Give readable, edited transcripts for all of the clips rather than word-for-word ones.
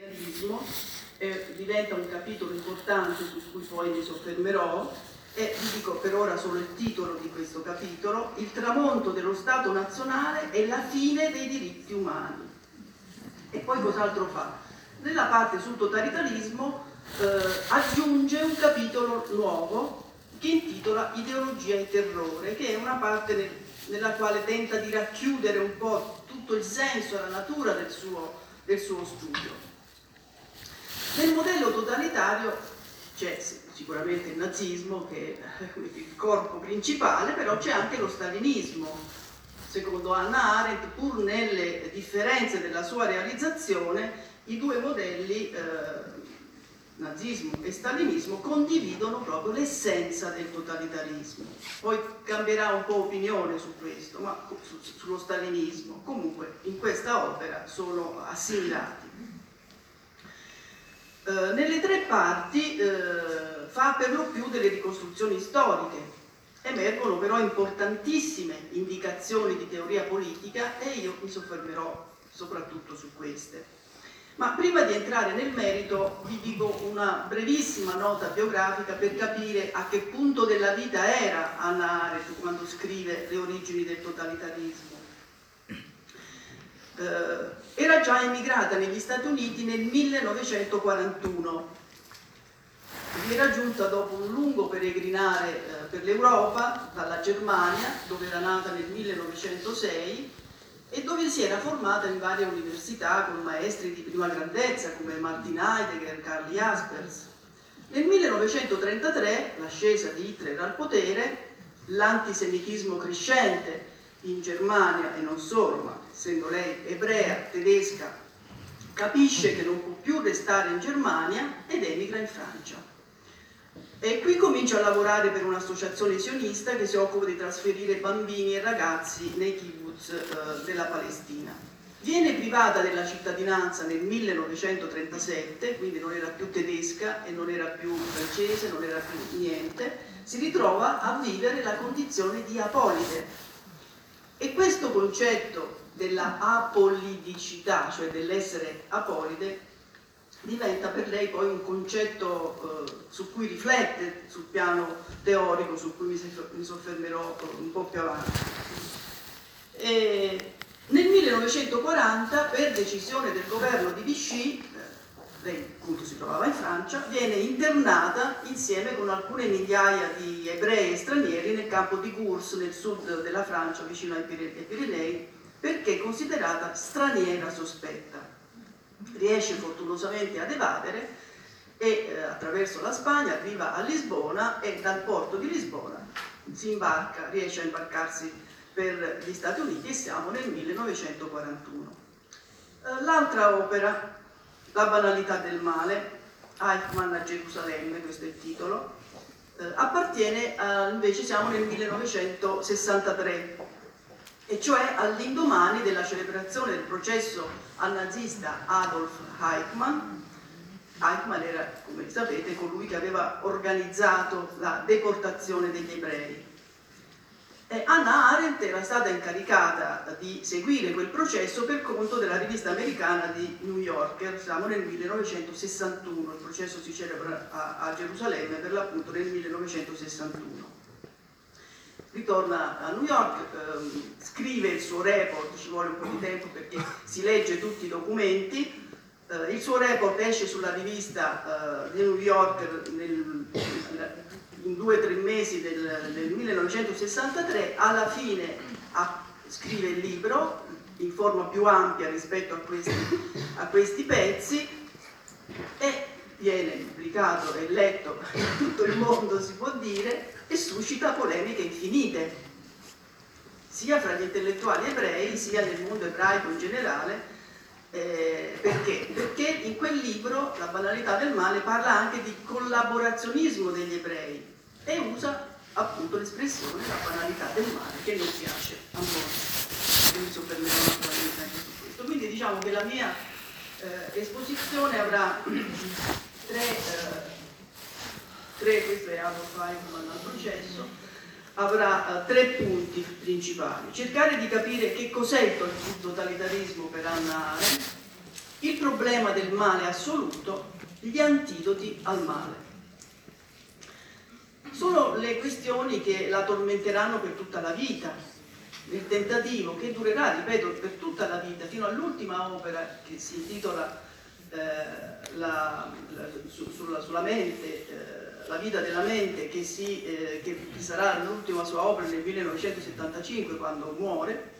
Diventa un capitolo importante su cui poi mi soffermerò, e vi dico per ora solo il titolo di questo capitolo: il tramonto dello Stato nazionale e la fine dei diritti umani. E poi cos'altro fa? Nella parte sul totalitarismo aggiunge un capitolo nuovo che intitola Ideologia e terrore, che è una parte nella quale tenta di racchiudere un po' tutto il senso e la natura del suo studio. Nel modello totalitario c'è sicuramente il nazismo, che è il corpo principale, però c'è anche lo stalinismo. Secondo Hannah Arendt, pur nelle differenze della sua realizzazione, i due modelli, nazismo e stalinismo, condividono proprio l'essenza del totalitarismo. Poi cambierà un po' opinione su questo, ma sullo stalinismo. Comunque in questa opera sono assimilati. Nelle tre parti fa per lo più delle ricostruzioni storiche. Emergono però importantissime indicazioni di teoria politica e io mi soffermerò soprattutto su queste. Ma prima di entrare nel merito vi dico una brevissima nota biografica per capire a che punto della vita era Hannah Arendt quando scrive Le origini del totalitarismo. Era già emigrata negli Stati Uniti nel 1941. Vi era giunta dopo un lungo peregrinare per l'Europa, dalla Germania, dove era nata nel 1906, e dove si era formata in varie università con maestri di prima grandezza come Martin Heidegger, Karl Jaspers. Nel 1933, l'ascesa di Hitler al potere, l'antisemitismo crescente in Germania e non solo, ma essendo lei ebrea, tedesca, capisce che non può più restare in Germania ed emigra in Francia. E qui comincia a lavorare per un'associazione sionista che si occupa di trasferire bambini e ragazzi nei kibbutz della Palestina. Viene privata della cittadinanza nel 1937, quindi non era più tedesca e non era più francese, non era più niente, si ritrova a vivere la condizione di apolide. E questo concetto della apolidicità, cioè dell'essere apolide, diventa per lei poi un concetto su cui riflette sul piano teorico, su cui mi soffermerò un po' più avanti. Nel 1940, per decisione del governo di Vichy, lei appunto si trovava in Francia, viene internata insieme con alcune migliaia di ebrei e stranieri nel campo di Gurs, nel sud della Francia, vicino ai Pirenei, perché considerata straniera sospetta. Riesce fortunosamente ad evadere e attraverso la Spagna arriva a Lisbona e dal porto di Lisbona riesce a imbarcarsi per gli Stati Uniti e siamo nel 1941. L'altra opera, La banalità del male, Eichmann a Gerusalemme, questo è il titolo, appartiene invece siamo nel 1963, e cioè all'indomani della celebrazione del processo al nazista Adolf Eichmann. Eichmann era, come sapete, colui che aveva organizzato la deportazione degli ebrei. Hannah Arendt era stata incaricata di seguire quel processo per conto della rivista americana di New Yorker. Siamo nel 1961, il processo si celebra a Gerusalemme per l'appunto nel 1961. Ritorna a New York, scrive il suo report, ci vuole un po' di tempo perché si legge tutti i documenti. Il suo report esce sulla rivista di New Yorker in 2 o 3 mesi del 1963. Alla fine scrive il libro in forma più ampia rispetto a questi pezzi e viene pubblicato e letto in tutto il mondo, si può dire, e suscita polemiche infinite, sia fra gli intellettuali ebrei sia nel mondo ebraico in generale. Perché? Perché in quel libro, La banalità del male, parla anche di collaborazionismo degli ebrei e usa appunto l'espressione la banalità del male, che non piace a molti. Mi soffermerò naturalmente anche su questo. Quindi diciamo che la mia esposizione avrà questo è Adolf Eichmann al processo, avrà 3 punti principali. Cercare di capire che cos'è il totalitarismo per Hannah Arendt, il problema del male assoluto, gli antidoti al male. Sono le questioni che la tormenteranno per tutta la vita, nel tentativo che durerà, ripeto, per tutta la vita, fino all'ultima opera che si intitola sulla mente, la vita della mente, che sarà l'ultima sua opera nel 1975 quando muore.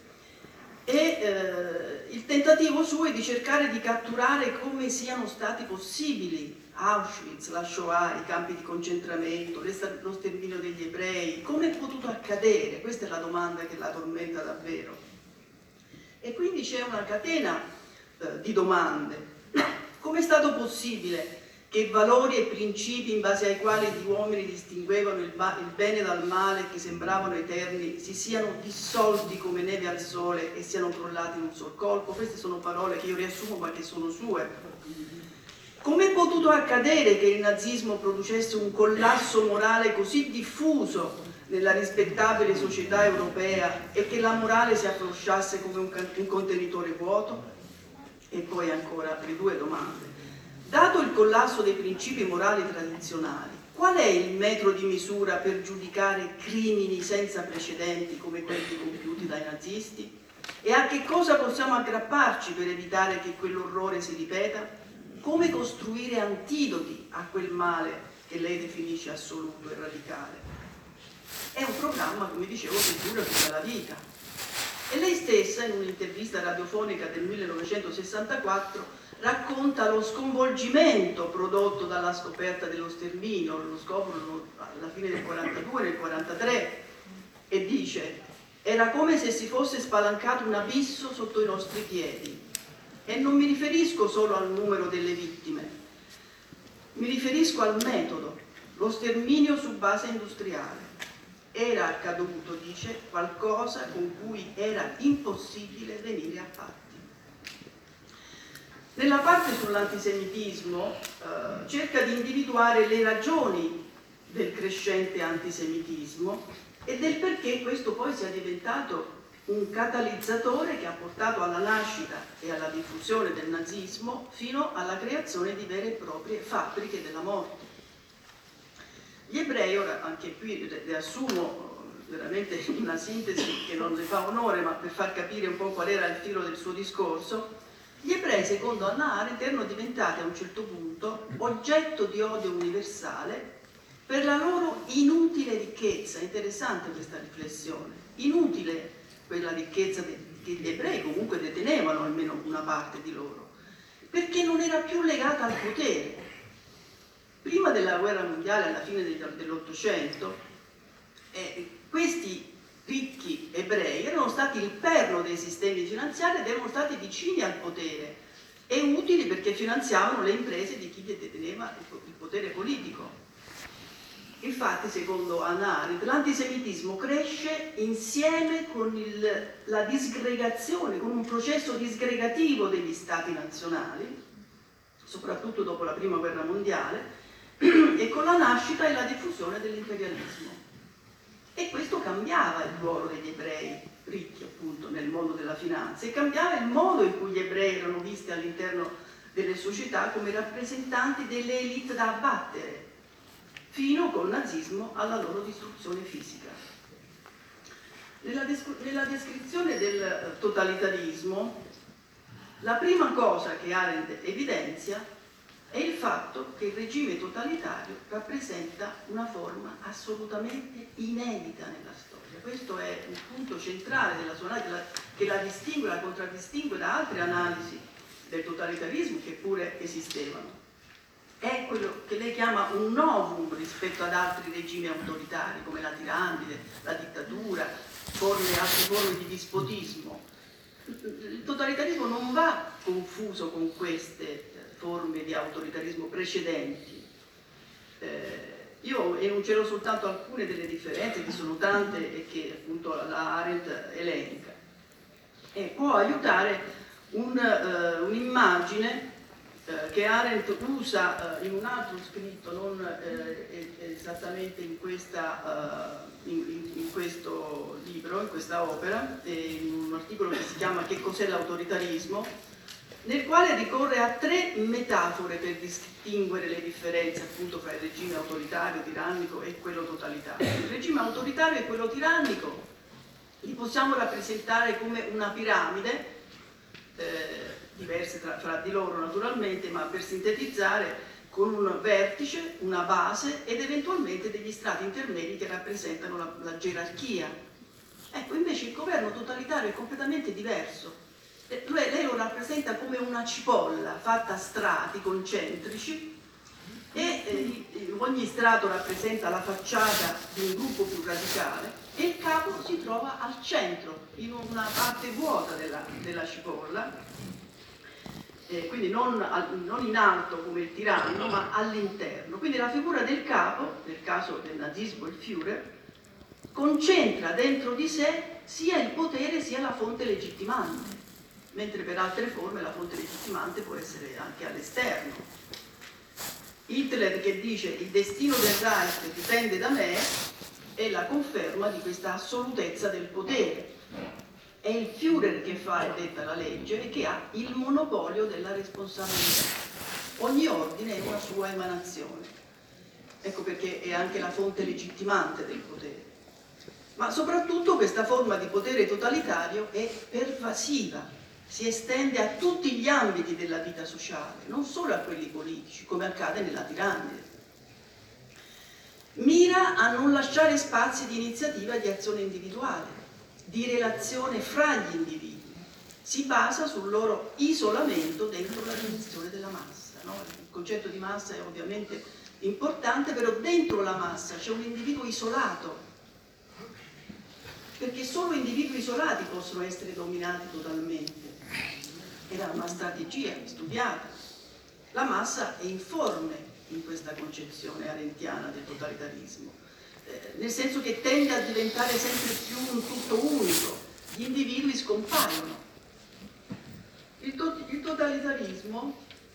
E il tentativo suo è di cercare di catturare come siano stati possibili Auschwitz, la Shoah, i campi di concentramento, lo sterminio degli ebrei, come è potuto accadere? Questa è la domanda che la tormenta davvero. E quindi c'è una catena di domande. Come è stato possibile che valori e principi in base ai quali gli uomini distinguevano il bene dal male, che sembravano eterni, si siano dissolti come neve al sole e siano crollati in un sol colpo? Queste sono parole che io riassumo ma che sono sue. Come è potuto accadere che il nazismo producesse un collasso morale così diffuso nella rispettabile società europea e che la morale si afflosciasse come un contenitore vuoto? E poi ancora le due domande. Dato il collasso dei principi morali tradizionali, qual è il metro di misura per giudicare crimini senza precedenti come quelli compiuti dai nazisti? E a che cosa possiamo aggrapparci per evitare che quell'orrore si ripeta? Come costruire antidoti a quel male che lei definisce assoluto e radicale? È un programma, come dicevo, che dura tutta la vita. E lei stessa, in un'intervista radiofonica del 1964, racconta lo sconvolgimento prodotto dalla scoperta dello sterminio, lo scoprono alla fine del 42, nel 43, e dice: era come se si fosse spalancato un abisso sotto i nostri piedi. E non mi riferisco solo al numero delle vittime, mi riferisco al metodo, lo sterminio su base industriale. Era accaduto, dice, qualcosa con cui era impossibile venire a patti. Nella parte sull'antisemitismo cerca di individuare le ragioni del crescente antisemitismo e del perché questo poi sia diventato un catalizzatore che ha portato alla nascita e alla diffusione del nazismo fino alla creazione di vere e proprie fabbriche della morte. Gli ebrei, ora anche qui riassumo veramente una sintesi che non le fa onore, ma per far capire un po' qual era il filo del suo discorso, gli ebrei, secondo Hannah Arendt, erano diventati a un certo punto oggetto di odio universale per la loro inutile ricchezza. Interessante questa riflessione. Inutile quella ricchezza che gli ebrei comunque detenevano, almeno una parte di loro, perché non era più legata al potere. Prima della guerra mondiale, alla fine dell'Ottocento, questi ricchi ebrei erano stati il perno dei sistemi finanziari ed erano stati vicini al potere e utili perché finanziavano le imprese di chi deteneva il potere politico. Infatti, secondo Hannah Arendt, l'antisemitismo cresce insieme con la disgregazione, con un processo disgregativo degli stati nazionali, soprattutto dopo la Prima Guerra Mondiale, e con la nascita e la diffusione dell'imperialismo. E questo cambiava il ruolo degli ebrei ricchi, appunto, nel mondo della finanza, e cambiava il modo in cui gli ebrei erano visti all'interno delle società come rappresentanti delle elite da abbattere, fino col nazismo alla loro distruzione fisica. Nella descrizione del totalitarismo, la prima cosa che Arendt evidenzia è il fatto che il regime totalitario rappresenta una forma assolutamente inedita nella storia. Questo è un punto centrale della sua analisi, che la distingue, la contraddistingue da altre analisi del totalitarismo che pure esistevano. È quello che lei chiama un novum rispetto ad altri regimi autoritari come la tirannide, la dittatura, altre forme di dispotismo. Il totalitarismo non va confuso con queste forme di autoritarismo precedenti. Io enuncerò soltanto alcune delle differenze, che sono tante e che appunto la Arendt elenca. E può aiutare un'immagine che Arendt usa in un altro scritto, non esattamente in questo libro, in questa opera, in un articolo che si chiama Che cos'è l'autoritarismo, nel quale ricorre a 3 metafore per distinguere le differenze appunto fra il regime autoritario, tirannico e quello totalitario. Il regime autoritario e quello tirannico li possiamo rappresentare come una piramide, diverse fra di loro naturalmente, ma per sintetizzare, con un vertice, una base ed eventualmente degli strati intermedi che rappresentano la gerarchia. Ecco, invece il governo totalitario è completamente diverso. Lei lo rappresenta come una cipolla fatta a strati concentrici e ogni strato rappresenta la facciata di un gruppo più radicale e il capo si trova al centro, in una parte vuota della cipolla, quindi non in alto come il tiranno, ma all'interno. Quindi la figura del capo, nel caso del nazismo il Führer, concentra dentro di sé sia il potere sia la fonte legittimante, mentre per altre forme la fonte legittimante può essere anche all'esterno. Hitler che dice il destino del Reich dipende da me è la conferma di questa assolutezza del potere. È il Führer che fa e detta la legge e che ha il monopolio della responsabilità. Ogni ordine è una sua emanazione. Ecco perché è anche la fonte legittimante del potere. Ma soprattutto questa forma di potere totalitario è pervasiva, si estende a tutti gli ambiti della vita sociale, non solo a quelli politici, come accade nella tirannide. Mira a non lasciare spazi di iniziativa e di azione individuale, di relazione fra gli individui. Si basa sul loro isolamento dentro la dimensione della massa. No? Il concetto di massa è ovviamente importante, però dentro la massa c'è un individuo isolato, perché solo individui isolati possono essere dominati totalmente. Era una strategia studiata. La massa è informe in questa concezione arendtiana del totalitarismo, nel senso che tende a diventare sempre più un tutto unico, gli individui scompaiono. Il totalitarismo,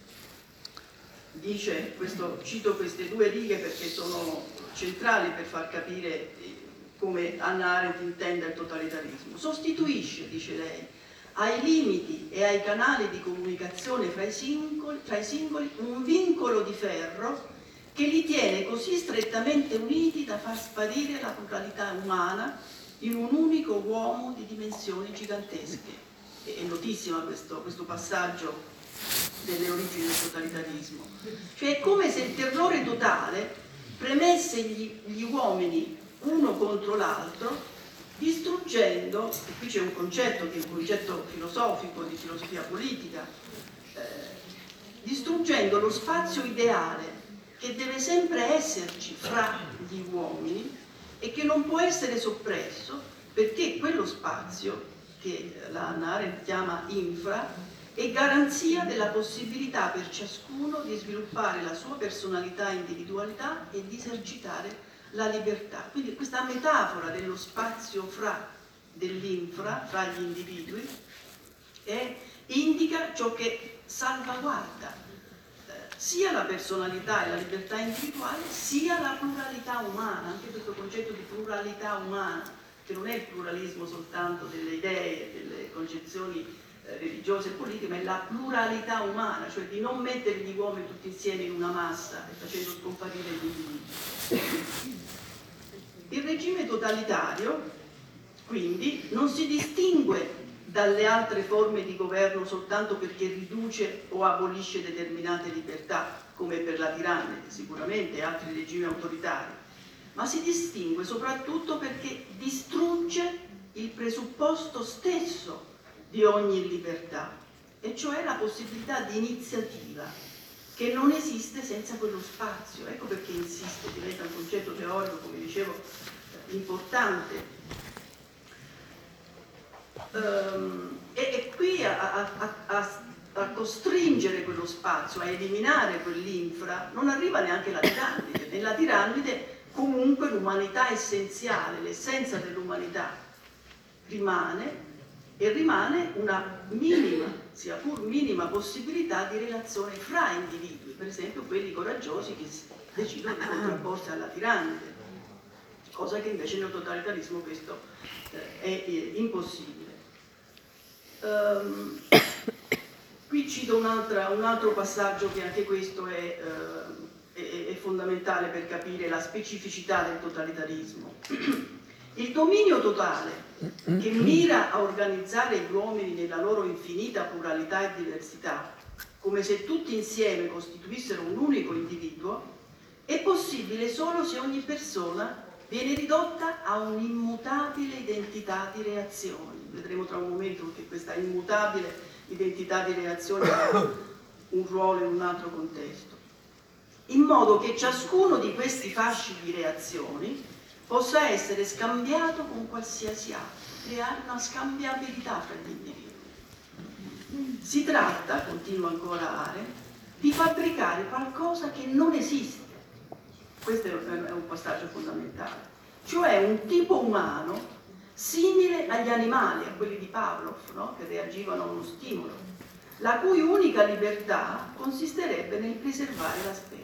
dice, cito queste 2 righe perché sono centrali per far capire come Hannah Arendt intende il totalitarismo, sostituisce, dice lei, ai limiti e ai canali di comunicazione fra i singoli un vincolo di ferro che li tiene così strettamente uniti da far sparire la pluralità umana in un unico uomo di dimensioni gigantesche. È notissima questo passaggio delle origini del totalitarismo. Cioè è come se il terrore totale premesse gli uomini uno contro l'altro, distruggendo, e qui c'è un concetto che è un concetto filosofico, di filosofia politica, distruggendo lo spazio ideale che deve sempre esserci fra gli uomini e che non può essere soppresso perché quello spazio, che la Hannah Arendt chiama infra, è garanzia della possibilità per ciascuno di sviluppare la sua personalità e individualità e di esercitare la libertà. Quindi questa metafora dello spazio dell'infra, fra gli individui, indica ciò che salvaguarda sia la personalità e la libertà individuale, sia la pluralità umana, anche questo concetto di pluralità umana, che non è il pluralismo soltanto delle idee, delle concezioni religiose e politiche, ma è la pluralità umana, cioè di non mettere gli uomini tutti insieme in una massa e facendo scomparire gli individui. Il regime totalitario, quindi, non si distingue dalle altre forme di governo soltanto perché riduce o abolisce determinate libertà, come per la tirannide sicuramente e altri regimi autoritari, ma si distingue soprattutto perché distrugge il presupposto stesso di ogni libertà, e cioè la possibilità di iniziativa, che non esiste senza quello spazio. Ecco perché insiste, diventa un concetto teorico, come dicevo, importante. E qui a costringere quello spazio, a eliminare quell'infra, non arriva neanche la tirannide. Nella tirannide comunque l'umanità essenziale, l'essenza dell'umanità rimane, e rimane una minima, sia pur minima, possibilità di relazione fra individui, per esempio quelli coraggiosi che decidono di contrapporsi alla tirannide, cosa che invece nel totalitarismo questo è impossibile. Qui cito un altro passaggio che anche questo è fondamentale per capire la specificità del totalitarismo. Il dominio totale, che mira a organizzare gli uomini nella loro infinita pluralità e diversità, come se tutti insieme costituissero un unico individuo, è possibile solo se ogni persona viene ridotta a un'immutabile identità di reazioni. Vedremo tra un momento che questa immutabile identità di reazione ha un ruolo in un altro contesto. In modo che ciascuno di questi fasci di reazioni possa essere scambiato con qualsiasi altro, creare una scambiabilità fra gli individui. Si tratta, continua ancora Arendt, di fabbricare qualcosa che non esiste. Questo è un passaggio fondamentale, cioè un tipo umano simile agli animali, a quelli di Pavlov, no? Che reagivano a uno stimolo, la cui unica libertà consisterebbe nel preservare la specie.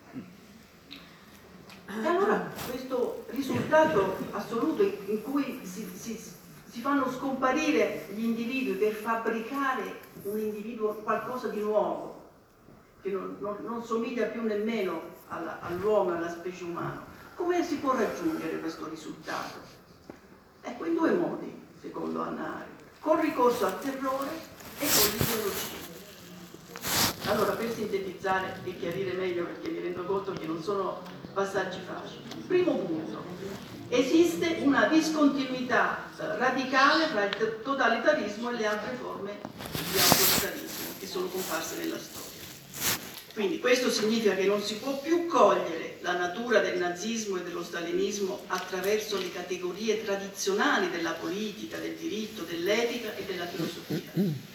E allora questo risultato assoluto in cui si fanno scomparire gli individui per fabbricare un individuo, qualcosa di nuovo, che non somiglia più nemmeno all'uomo, alla specie umana. Come si può raggiungere questo risultato? Ecco, in due modi, secondo Hannah Arendt, col ricorso al terrore e con l'ideologia. Allora, per sintetizzare e chiarire meglio, perché mi rendo conto che non sono passaggi facili. Primo punto: esiste una discontinuità radicale tra il totalitarismo e le altre forme di autoritarismo che sono comparse nella storia. Quindi questo significa che non si può più cogliere la natura del nazismo e dello stalinismo attraverso le categorie tradizionali della politica, del diritto, dell'etica e della filosofia.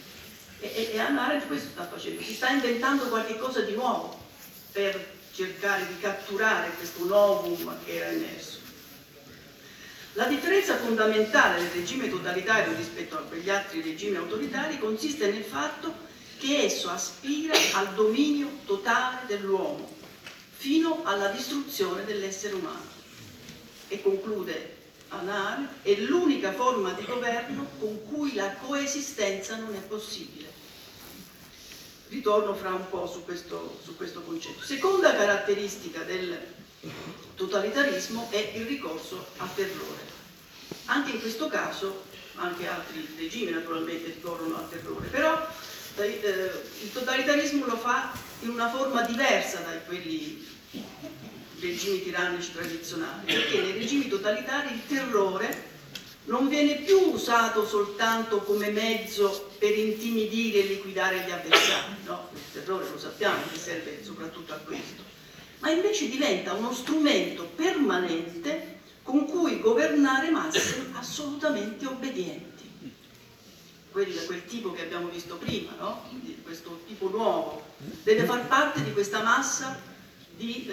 E Hannah Arendt questo sta facendo, si sta inventando qualche cosa di nuovo per cercare di catturare questo novum che era emerso. La differenza fondamentale del regime totalitario rispetto a quegli altri regimi autoritari consiste nel fatto che esso aspira al dominio totale dell'uomo, fino alla distruzione dell'essere umano. E conclude Hannah Arendt, è l'unica forma di governo con cui la coesistenza non è possibile. Ritorno fra un po' su questo concetto. Seconda caratteristica del totalitarismo è il ricorso al terrore. Anche in questo caso, anche altri regimi naturalmente ricorrono al terrore, però il totalitarismo lo fa in una forma diversa da quelli regimi tirannici tradizionali, perché nei regimi totalitari il terrore non viene più usato soltanto come mezzo per intimidire e liquidare gli avversari, no? Il terrore lo sappiamo che serve soprattutto a questo, ma invece diventa uno strumento permanente con cui governare masse assolutamente obbedienti. Quel tipo che abbiamo visto prima, no? Questo tipo nuovo, deve far parte di questa massa di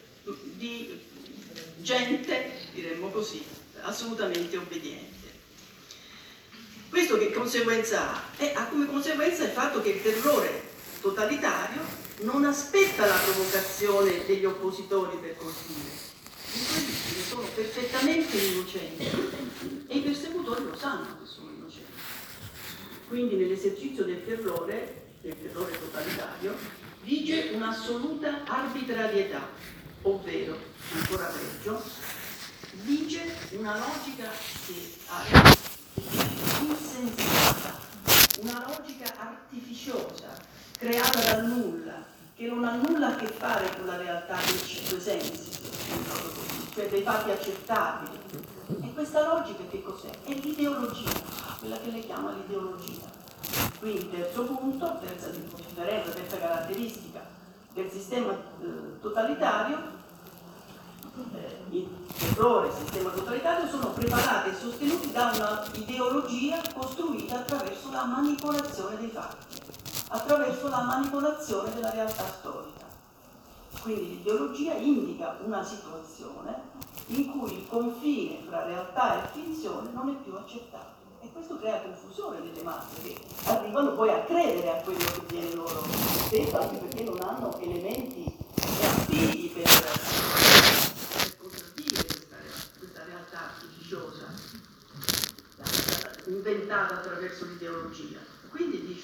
gente, diremmo così, assolutamente obbediente. Questo che conseguenza ha? Ha come conseguenza il fatto che il terrore totalitario non aspetta la provocazione degli oppositori per colpire. I suoi vittime sono perfettamente innocenti e i persecutori lo sanno che sono innocenti. Quindi nell'esercizio del terrore totalitario, vige un'assoluta arbitrarietà, ovvero, ancora peggio, vige una logica che è insensata, una logica artificiosa, creata dal nulla, che non ha nulla a che fare con la realtà dei cinque sensi, cioè dei fatti accettabili. E questa logica che cos'è? È l'ideologia, quella che lei chiama l'ideologia. Quindi terzo punto, terza differenza, terza caratteristica del sistema totalitario, il terrore e il sistema totalitario sono preparati e sostenuti da una ideologia costruita attraverso la manipolazione dei fatti, attraverso la manipolazione della realtà storica. Quindi l'ideologia indica una situazione in cui il confine fra realtà e finzione non è più accettabile. E questo crea confusione nelle masse che arrivano poi a credere a quello che viene loro detto, anche perché non hanno elementi reattivi per contraddire questa realtà artificiosa inventata attraverso l'ideologia. Quindi dice,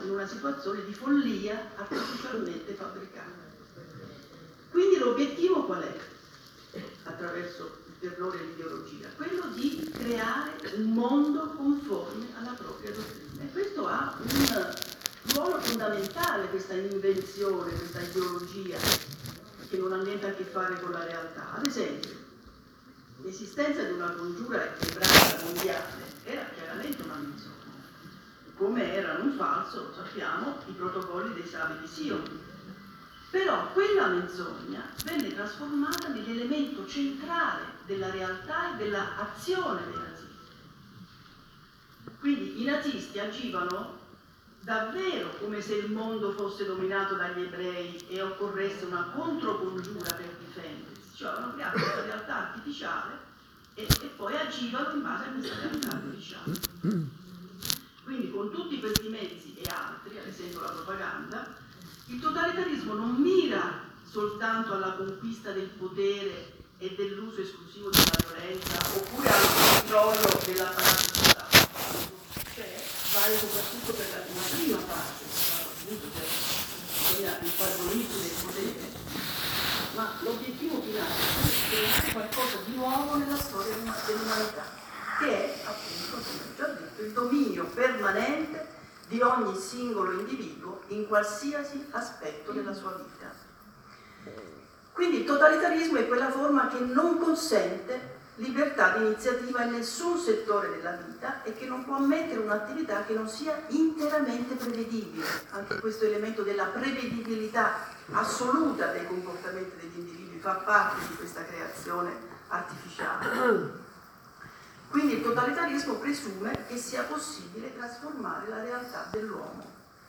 in una situazione di follia artificialmente fabbricata. Quindi l'obiettivo qual è? Attraverso il terrore e l'ideologia, quello di creare un mondo conforme alla propria dottrina. E questo ha un ruolo fondamentale, questa invenzione, questa ideologia, che non ha niente a che fare con la realtà. Ad esempio, l'esistenza di una congiura ebraica mondiale era chiaramente una menzogna, come erano un falso, lo sappiamo, i protocolli dei Savi di Sion. Però quella menzogna venne trasformata nell'elemento centrale della realtà e dell'azione dei nazisti. Quindi i nazisti agivano davvero come se il mondo fosse dominato dagli ebrei e occorresse una controcongiura per difendersi, cioè avevano creato questa realtà artificiale e poi agivano in base a questa realtà artificiale. Quindi con tutti questi mezzi e altri, ad esempio la propaganda, il totalitarismo non mira soltanto alla conquista del potere e dell'uso esclusivo della violenza oppure al controllo dell'apparato statale, cioè vale soprattutto per la prima parte, appunto per il padronismo del potere, ma l'obiettivo finale è creare qualcosa di nuovo nella storia dell'umanità, che è appunto, come ho già detto, il dominio permanente di ogni singolo individuo in qualsiasi aspetto della sua vita. Quindi il totalitarismo è quella forma che non consente libertà di iniziativa in nessun settore della vita e che non può ammettere un'attività che non sia interamente prevedibile. Anche questo elemento della prevedibilità assoluta dei comportamenti degli individui fa parte di questa creazione artificiale. Quindi il totalitarismo presume che sia possibile trasformare la realtà dell'uomo.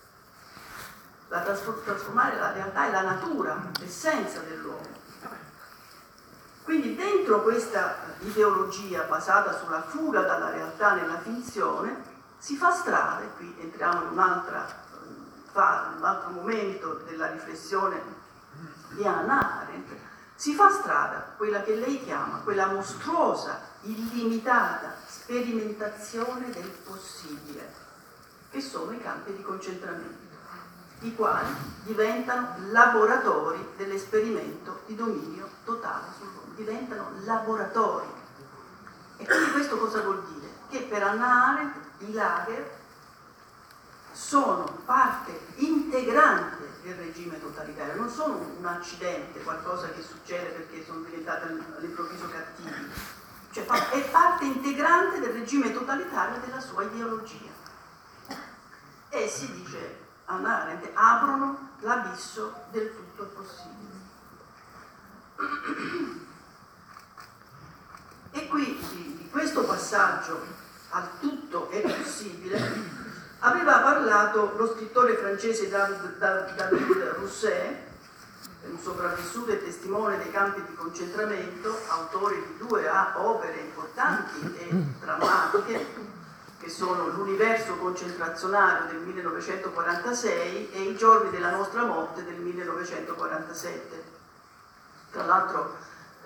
Trasformare la realtà e la natura, l'essenza dell'uomo. Quindi dentro questa ideologia basata sulla fuga dalla realtà nella finzione si fa strada, e qui entriamo in un altro momento della riflessione di Hannah Arendt, si fa strada quella che lei chiama, quella mostruosa, illimitata sperimentazione del possibile, che sono i campi di concentramento, i quali diventano laboratori dell'esperimento di dominio totale sull'uomo, diventano laboratori. E quindi questo cosa vuol dire? Che per Hannah Arendt i lager sono parte integrante del regime totalitario, non sono un accidente, qualcosa che succede perché sono diventati all'improvviso cattivi, cioè è parte integrante del regime totalitario e della sua ideologia. E si dice, Hannah Arendt, aprono l'abisso del tutto è possibile. E qui di questo passaggio al tutto è possibile aveva parlato lo scrittore francese David Rousset, un sopravvissuto e testimone dei campi di concentramento, autore di due opere importanti e drammatiche, che sono L'universo concentrazionario del 1946 e I giorni della nostra morte del 1947. Tra l'altro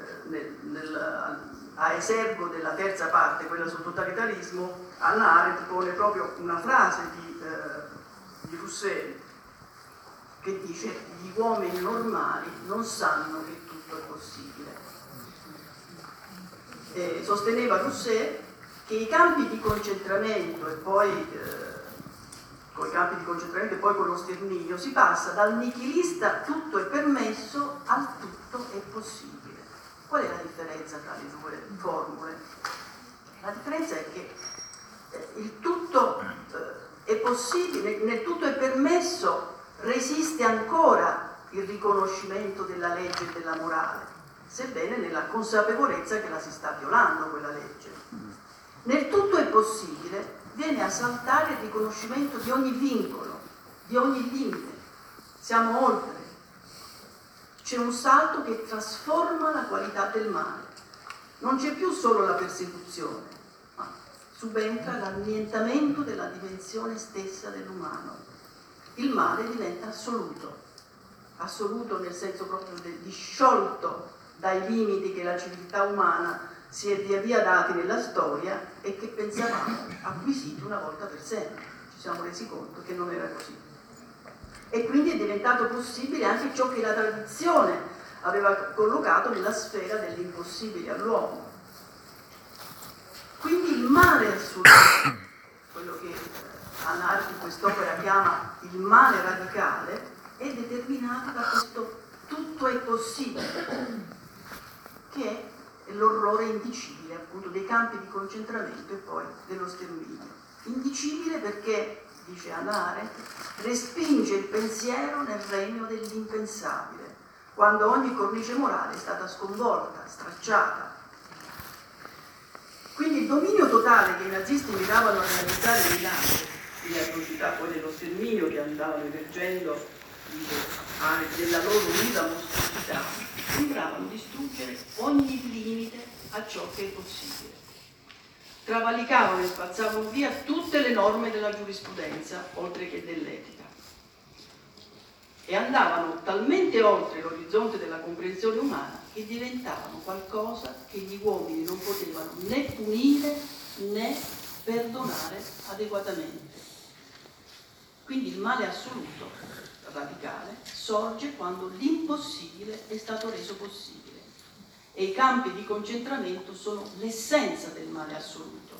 a esergo della terza parte, quella sul totalitarismo, Hannah Arendt pone proprio una frase di Rousset che dice: gli uomini normali non sanno che tutto è possibile. Sosteneva Rousset che i campi di concentramento e poi con i campi di concentramento e poi con lo sterminio si passa dal nichilista tutto è permesso al tutto è possibile. Qual è la differenza tra le due formule? La differenza è che il tutto è possibile, nel tutto è permesso resiste ancora il riconoscimento della legge e della morale, sebbene nella consapevolezza che la si sta violando quella legge. Nel tutto è possibile viene a saltare il riconoscimento di ogni vincolo, di ogni limite. Siamo oltre. C'è un salto che trasforma la qualità del male. Non c'è più solo la persecuzione, ma subentra l'annientamento della dimensione stessa dell'umano. Il male diventa assoluto, assoluto nel senso proprio di sciolto dai limiti che la civiltà umana si è via via dati nella storia e che pensavamo acquisiti una volta per sempre. Ci ci siamo resi conto che non era così. E quindi è diventato possibile anche ciò che la tradizione aveva collocato nella sfera dell'impossibile all'uomo. Quindi il male assoluto, quello che Hannah Arendt in quest'opera chiama il male radicale, è determinato da questo tutto è possibile, che è l'orrore indicibile appunto dei campi di concentramento e poi dello sterminio. Indicibile perché, dice Hannah Arendt, respinge il pensiero nel regno dell'impensabile, quando ogni cornice morale è stata sconvolta, stracciata. Quindi il dominio totale che i nazisti miravano a realizzare nell'arte, le atrocità poi dello sterminio che andavano emergendo della loro viva mostruosità, sembravano distruggere ogni limite a ciò che è possibile. Travalicavano e spazzavano via tutte le norme della giurisprudenza, oltre che dell'etica. E andavano talmente oltre l'orizzonte della comprensione umana che diventavano qualcosa che gli uomini non potevano né punire né perdonare adeguatamente. Quindi il male assoluto, radicale, sorge quando l'impossibile è stato reso possibile e i campi di concentramento sono l'essenza del male assoluto,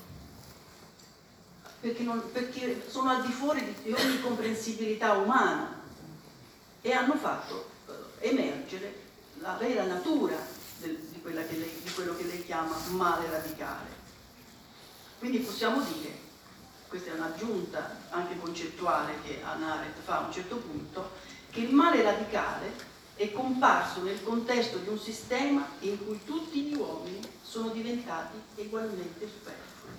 perché sono al di fuori di ogni comprensibilità umana e hanno fatto emergere la vera natura di quello che lei chiama male radicale. Quindi possiamo dire, questa è un'aggiunta anche concettuale che Hannah Arendt fa a un certo punto, che il male radicale è comparso nel contesto di un sistema in cui tutti gli uomini sono diventati ugualmente superflui.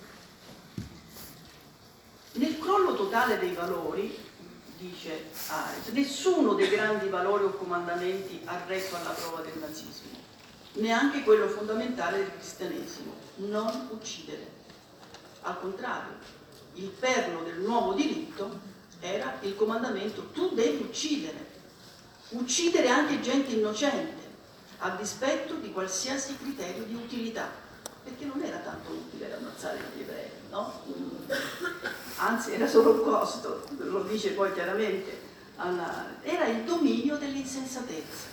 Nel crollo totale dei valori, dice Arendt, nessuno dei grandi valori o comandamenti ha retto alla prova del nazismo, neanche quello fondamentale del cristianesimo, non uccidere. Al contrario, il perno del nuovo diritto era il comandamento: tu devi uccidere anche gente innocente, a dispetto di qualsiasi criterio di utilità, perché non era tanto utile ammazzare gli ebrei, no? Anzi era solo un costo, lo dice poi chiaramente era il dominio dell'insensatezza.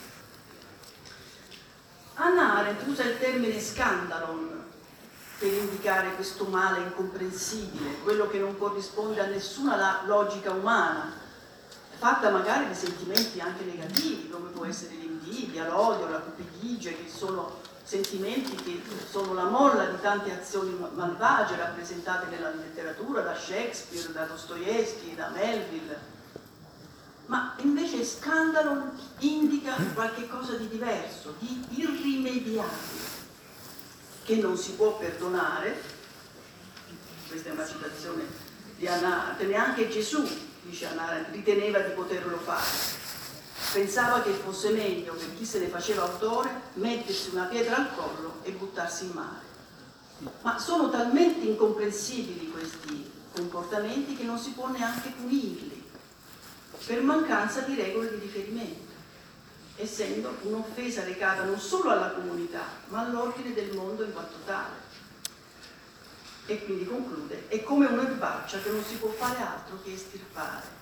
Hannah Arendt usa il termine scandalon per indicare questo male incomprensibile, quello che non corrisponde a nessuna logica umana, fatta magari di sentimenti anche negativi, come può essere l'invidia, l'odio, la cupidigia, che sono sentimenti che sono la molla di tante azioni malvagie rappresentate nella letteratura, da Shakespeare, da Dostoevsky, da Melville. Ma invece scandalo indica qualche cosa di diverso, di irrimediabile, che non si può perdonare. Questa è una citazione di Hannah Arendt. Neanche Gesù, dice Hannah Arendt, riteneva di poterlo fare. Pensava che fosse meglio per chi se ne faceva autore mettersi una pietra al collo e buttarsi in mare. Ma sono talmente incomprensibili questi comportamenti che non si può neanche punirli, per mancanza di regole di riferimento, essendo un'offesa recata non solo alla comunità, ma all'ordine del mondo in quanto tale. E quindi conclude: è come un'erbaccia che non si può fare altro che estirpare.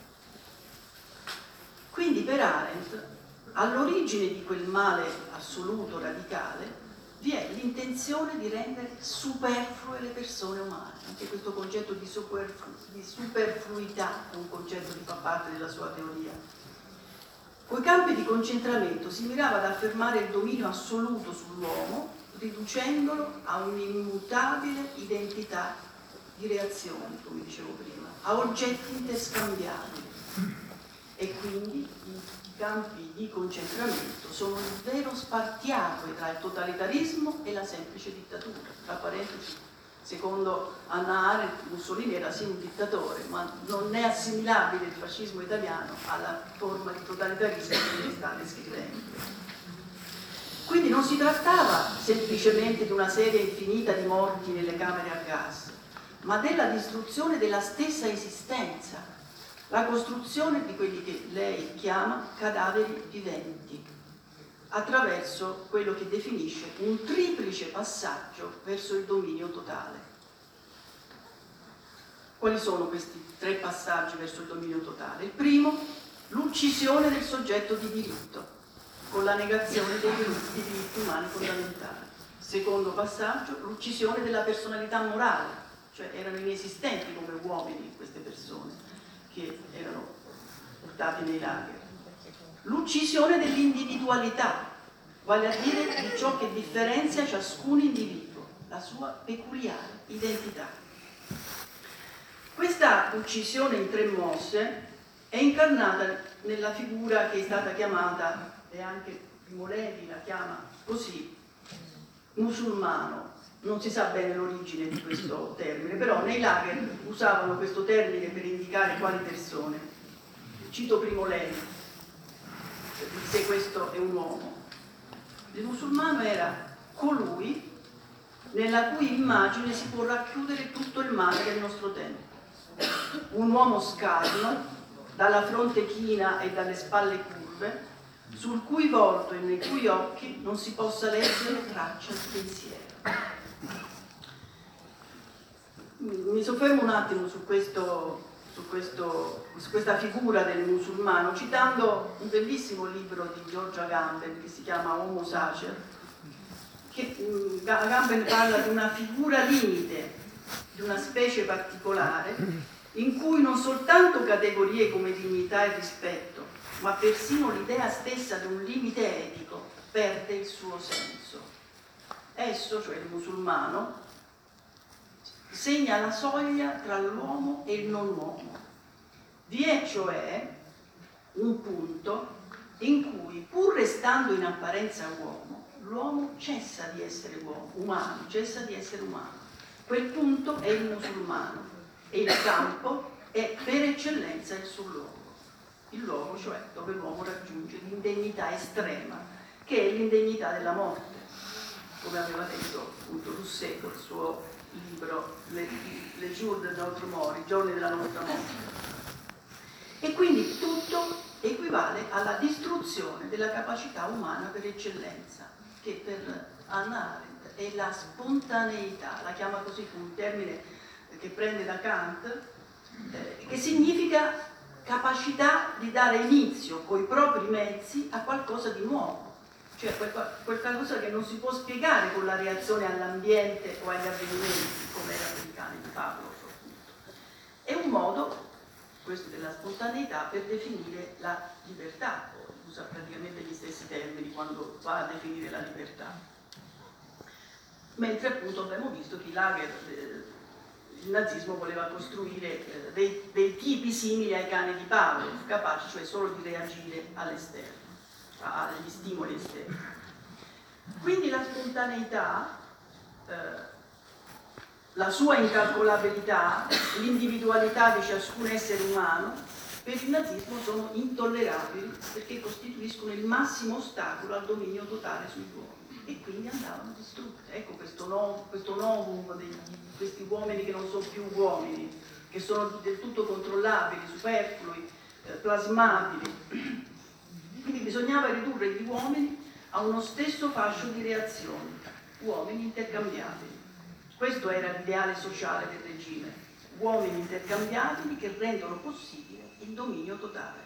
Quindi per Arendt, all'origine di quel male assoluto, radicale, vi è l'intenzione di rendere superflue le persone umane. Anche questo concetto di superfluità è un concetto che fa parte della sua teoria. Coi campi di concentramento si mirava ad affermare il dominio assoluto sull'uomo, riducendolo a un'immutabile identità di reazioni, come dicevo prima, a oggetti interscambiabili. E quindi i campi di concentramento sono il vero spartiacque tra il totalitarismo e la semplice dittatura. Tra parentesi, secondo Hannah Arendt, Mussolini era sì un dittatore, ma non è assimilabile il fascismo italiano alla forma di totalitarismo che sta descrivendo. Quindi non si trattava semplicemente di una serie infinita di morti nelle camere a gas, ma della distruzione della stessa esistenza, la costruzione di quelli che lei chiama cadaveri viventi, attraverso quello che definisce un triplice passaggio verso il dominio totale. Quali sono questi 3 passaggi verso il dominio totale? Il primo, l'uccisione del soggetto di diritto, con la negazione dei diritti umani fondamentali. Secondo passaggio, l'uccisione della personalità morale, cioè erano inesistenti come uomini queste persone che erano portate nei lager. L'uccisione dell'individualità, vale a dire di ciò che differenzia ciascun individuo, la sua peculiare identità. Questa uccisione in 3 mosse è incarnata nella figura che è stata chiamata, e anche Primo Levi la chiama così, musulmano. Non si sa bene l'origine di questo termine, però nei lager usavano questo termine per indicare quali persone. Cito Primo Levi, se questo è un uomo. Il musulmano era colui nella cui immagine si può racchiudere tutto il male del nostro tempo. Un uomo scarno, dalla fronte china e dalle spalle curve, sul cui volto e nei cui occhi non si possa leggere traccia di pensiero. Mi soffermo un attimo su questa figura del musulmano, citando un bellissimo libro di George Agamben che si chiama Homo Sacer, che Agamben parla di una figura limite, di una specie particolare, in cui non soltanto categorie come dignità e rispetto, ma persino l'idea stessa di un limite etico perde il suo senso. Esso, cioè il musulmano, segna la soglia tra l'uomo e il non uomo. Vi è cioè un punto in cui, pur restando in apparenza uomo, l'uomo cessa di essere umano, cessa di essere umano. Quel punto è il musulmano e il campo è per eccellenza il suo luogo. Il luogo, cioè, dove l'uomo raggiunge l'indegnità estrema, che è l'indegnità della morte, come aveva detto appunto Rousseau col suo libro Le jours de notre mort, i giorni della nostra morte. E quindi tutto equivale alla distruzione della capacità umana per eccellenza, che per Hannah Arendt è la spontaneità, la chiama così con un termine che prende da Kant, che significa capacità di dare inizio coi propri mezzi a qualcosa di nuovo, cioè qualcosa che non si può spiegare con la reazione all'ambiente o agli avvenimenti, come era per il cane di Pavlov. È un modo, questo della spontaneità, per definire la libertà, usa praticamente gli stessi termini quando va a definire la libertà. Mentre appunto abbiamo visto che il nazismo voleva costruire dei tipi simili ai cani di Pavlov, capaci cioè solo di reagire all'esterno, agli stimoli esterni. Quindi la spontaneità, la sua incalcolabilità, l'individualità di ciascun essere umano, per il nazismo sono intollerabili perché costituiscono il massimo ostacolo al dominio totale sugli uomini e quindi andavano distrutte. Ecco questo novum di questi uomini che non sono più uomini, che sono del tutto controllabili, superflui, plasmabili. Quindi bisognava ridurre gli uomini a uno stesso fascio di reazioni, uomini intercambiabili. Questo era l'ideale sociale del regime, uomini intercambiabili che rendono possibile il dominio totale.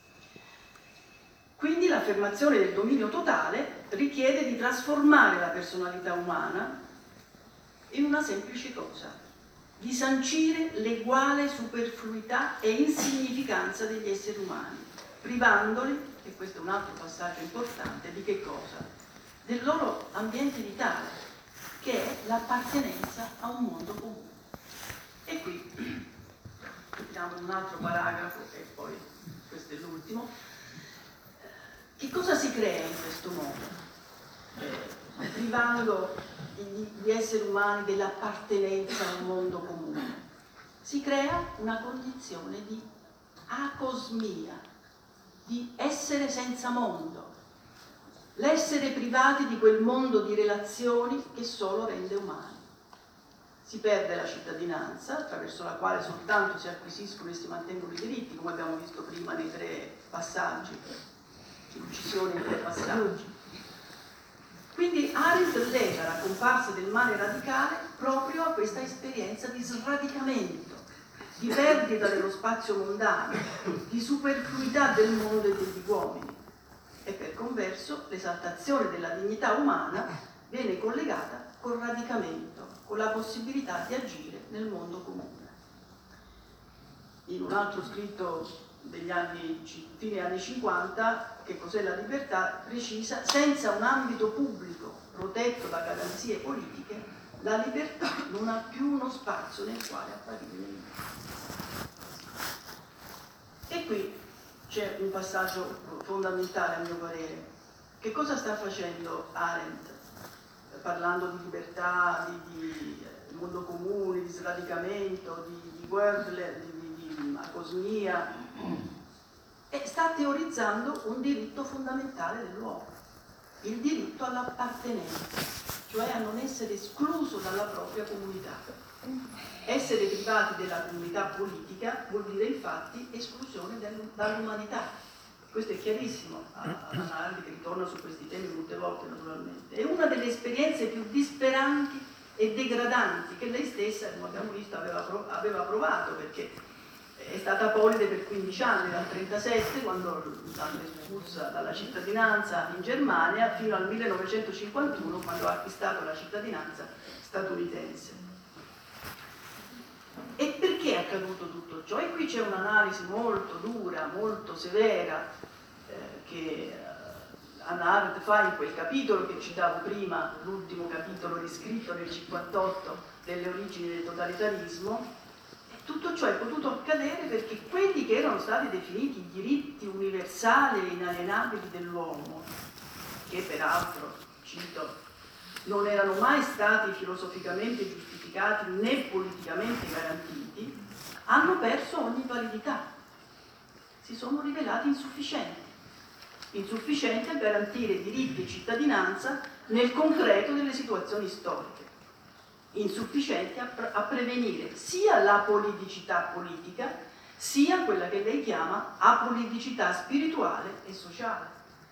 Quindi l'affermazione del dominio totale richiede di trasformare la personalità umana in una semplice cosa, di sancire l'eguale superfluità e insignificanza degli esseri umani, privandoli, e questo è un altro passaggio importante, di che cosa? Del loro ambiente vitale, che è l'appartenenza a un mondo comune. E qui vediamo un altro paragrafo e poi questo è l'ultimo. Che cosa si crea in questo modo? Privando gli esseri umani dell'appartenenza a un mondo comune. Si crea una condizione di acosmia, di essere senza mondo, l'essere privati di quel mondo di relazioni che solo rende umani. Si perde la cittadinanza, attraverso la quale soltanto si acquisiscono e si mantengono i diritti, come abbiamo visto prima nei 3 passaggi, l'uccisione in 3 passaggi. Quindi Arendt lega la comparsa del male radicale proprio a questa esperienza di sradicamento, di perdita dello spazio mondano, di superfluità del mondo e degli uomini. E per converso l'esaltazione della dignità umana viene collegata col radicamento, con la possibilità di agire nel mondo comune. In un altro scritto degli fine anni 50, Che cos'è la libertà, precisa: senza un ambito pubblico protetto da garanzie politiche, la libertà non ha più uno spazio nel quale apparire nemico. E qui c'è un passaggio fondamentale a mio parere. Che cosa sta facendo Arendt parlando di libertà, di mondo comune, di sradicamento, di Wörthler, di acosmia? E sta teorizzando un diritto fondamentale dell'uomo, il diritto all'appartenenza, cioè a non essere escluso dalla propria comunità. Essere privati della comunità politica vuol dire infatti esclusione dall'umanità. Questo è chiarissimo, Hannah Arendt che ritorna su questi temi molte volte naturalmente. È una delle esperienze più disperanti e degradanti che lei stessa, come abbiamo visto, aveva provato, perché è stata apolide per 15 anni, dal 1937, quando è espulsa dalla cittadinanza in Germania, fino al 1951, quando ha acquistato la cittadinanza statunitense. E perché è accaduto tutto ciò? E qui c'è un'analisi molto dura, molto severa, che Hannah Arendt fa in quel capitolo che citavo prima, l'ultimo capitolo riscritto nel 1958 delle origini del totalitarismo. Tutto ciò è potuto accadere perché quelli che erano stati definiti i diritti universali e inalienabili dell'uomo, che peraltro, cito, non erano mai stati filosoficamente giustificati né politicamente garantiti, hanno perso ogni validità, si sono rivelati insufficienti a garantire diritti e cittadinanza nel concreto delle situazioni storiche, insufficienti a prevenire sia la politicità politica, sia quella che lei chiama apoliticità spirituale e sociale.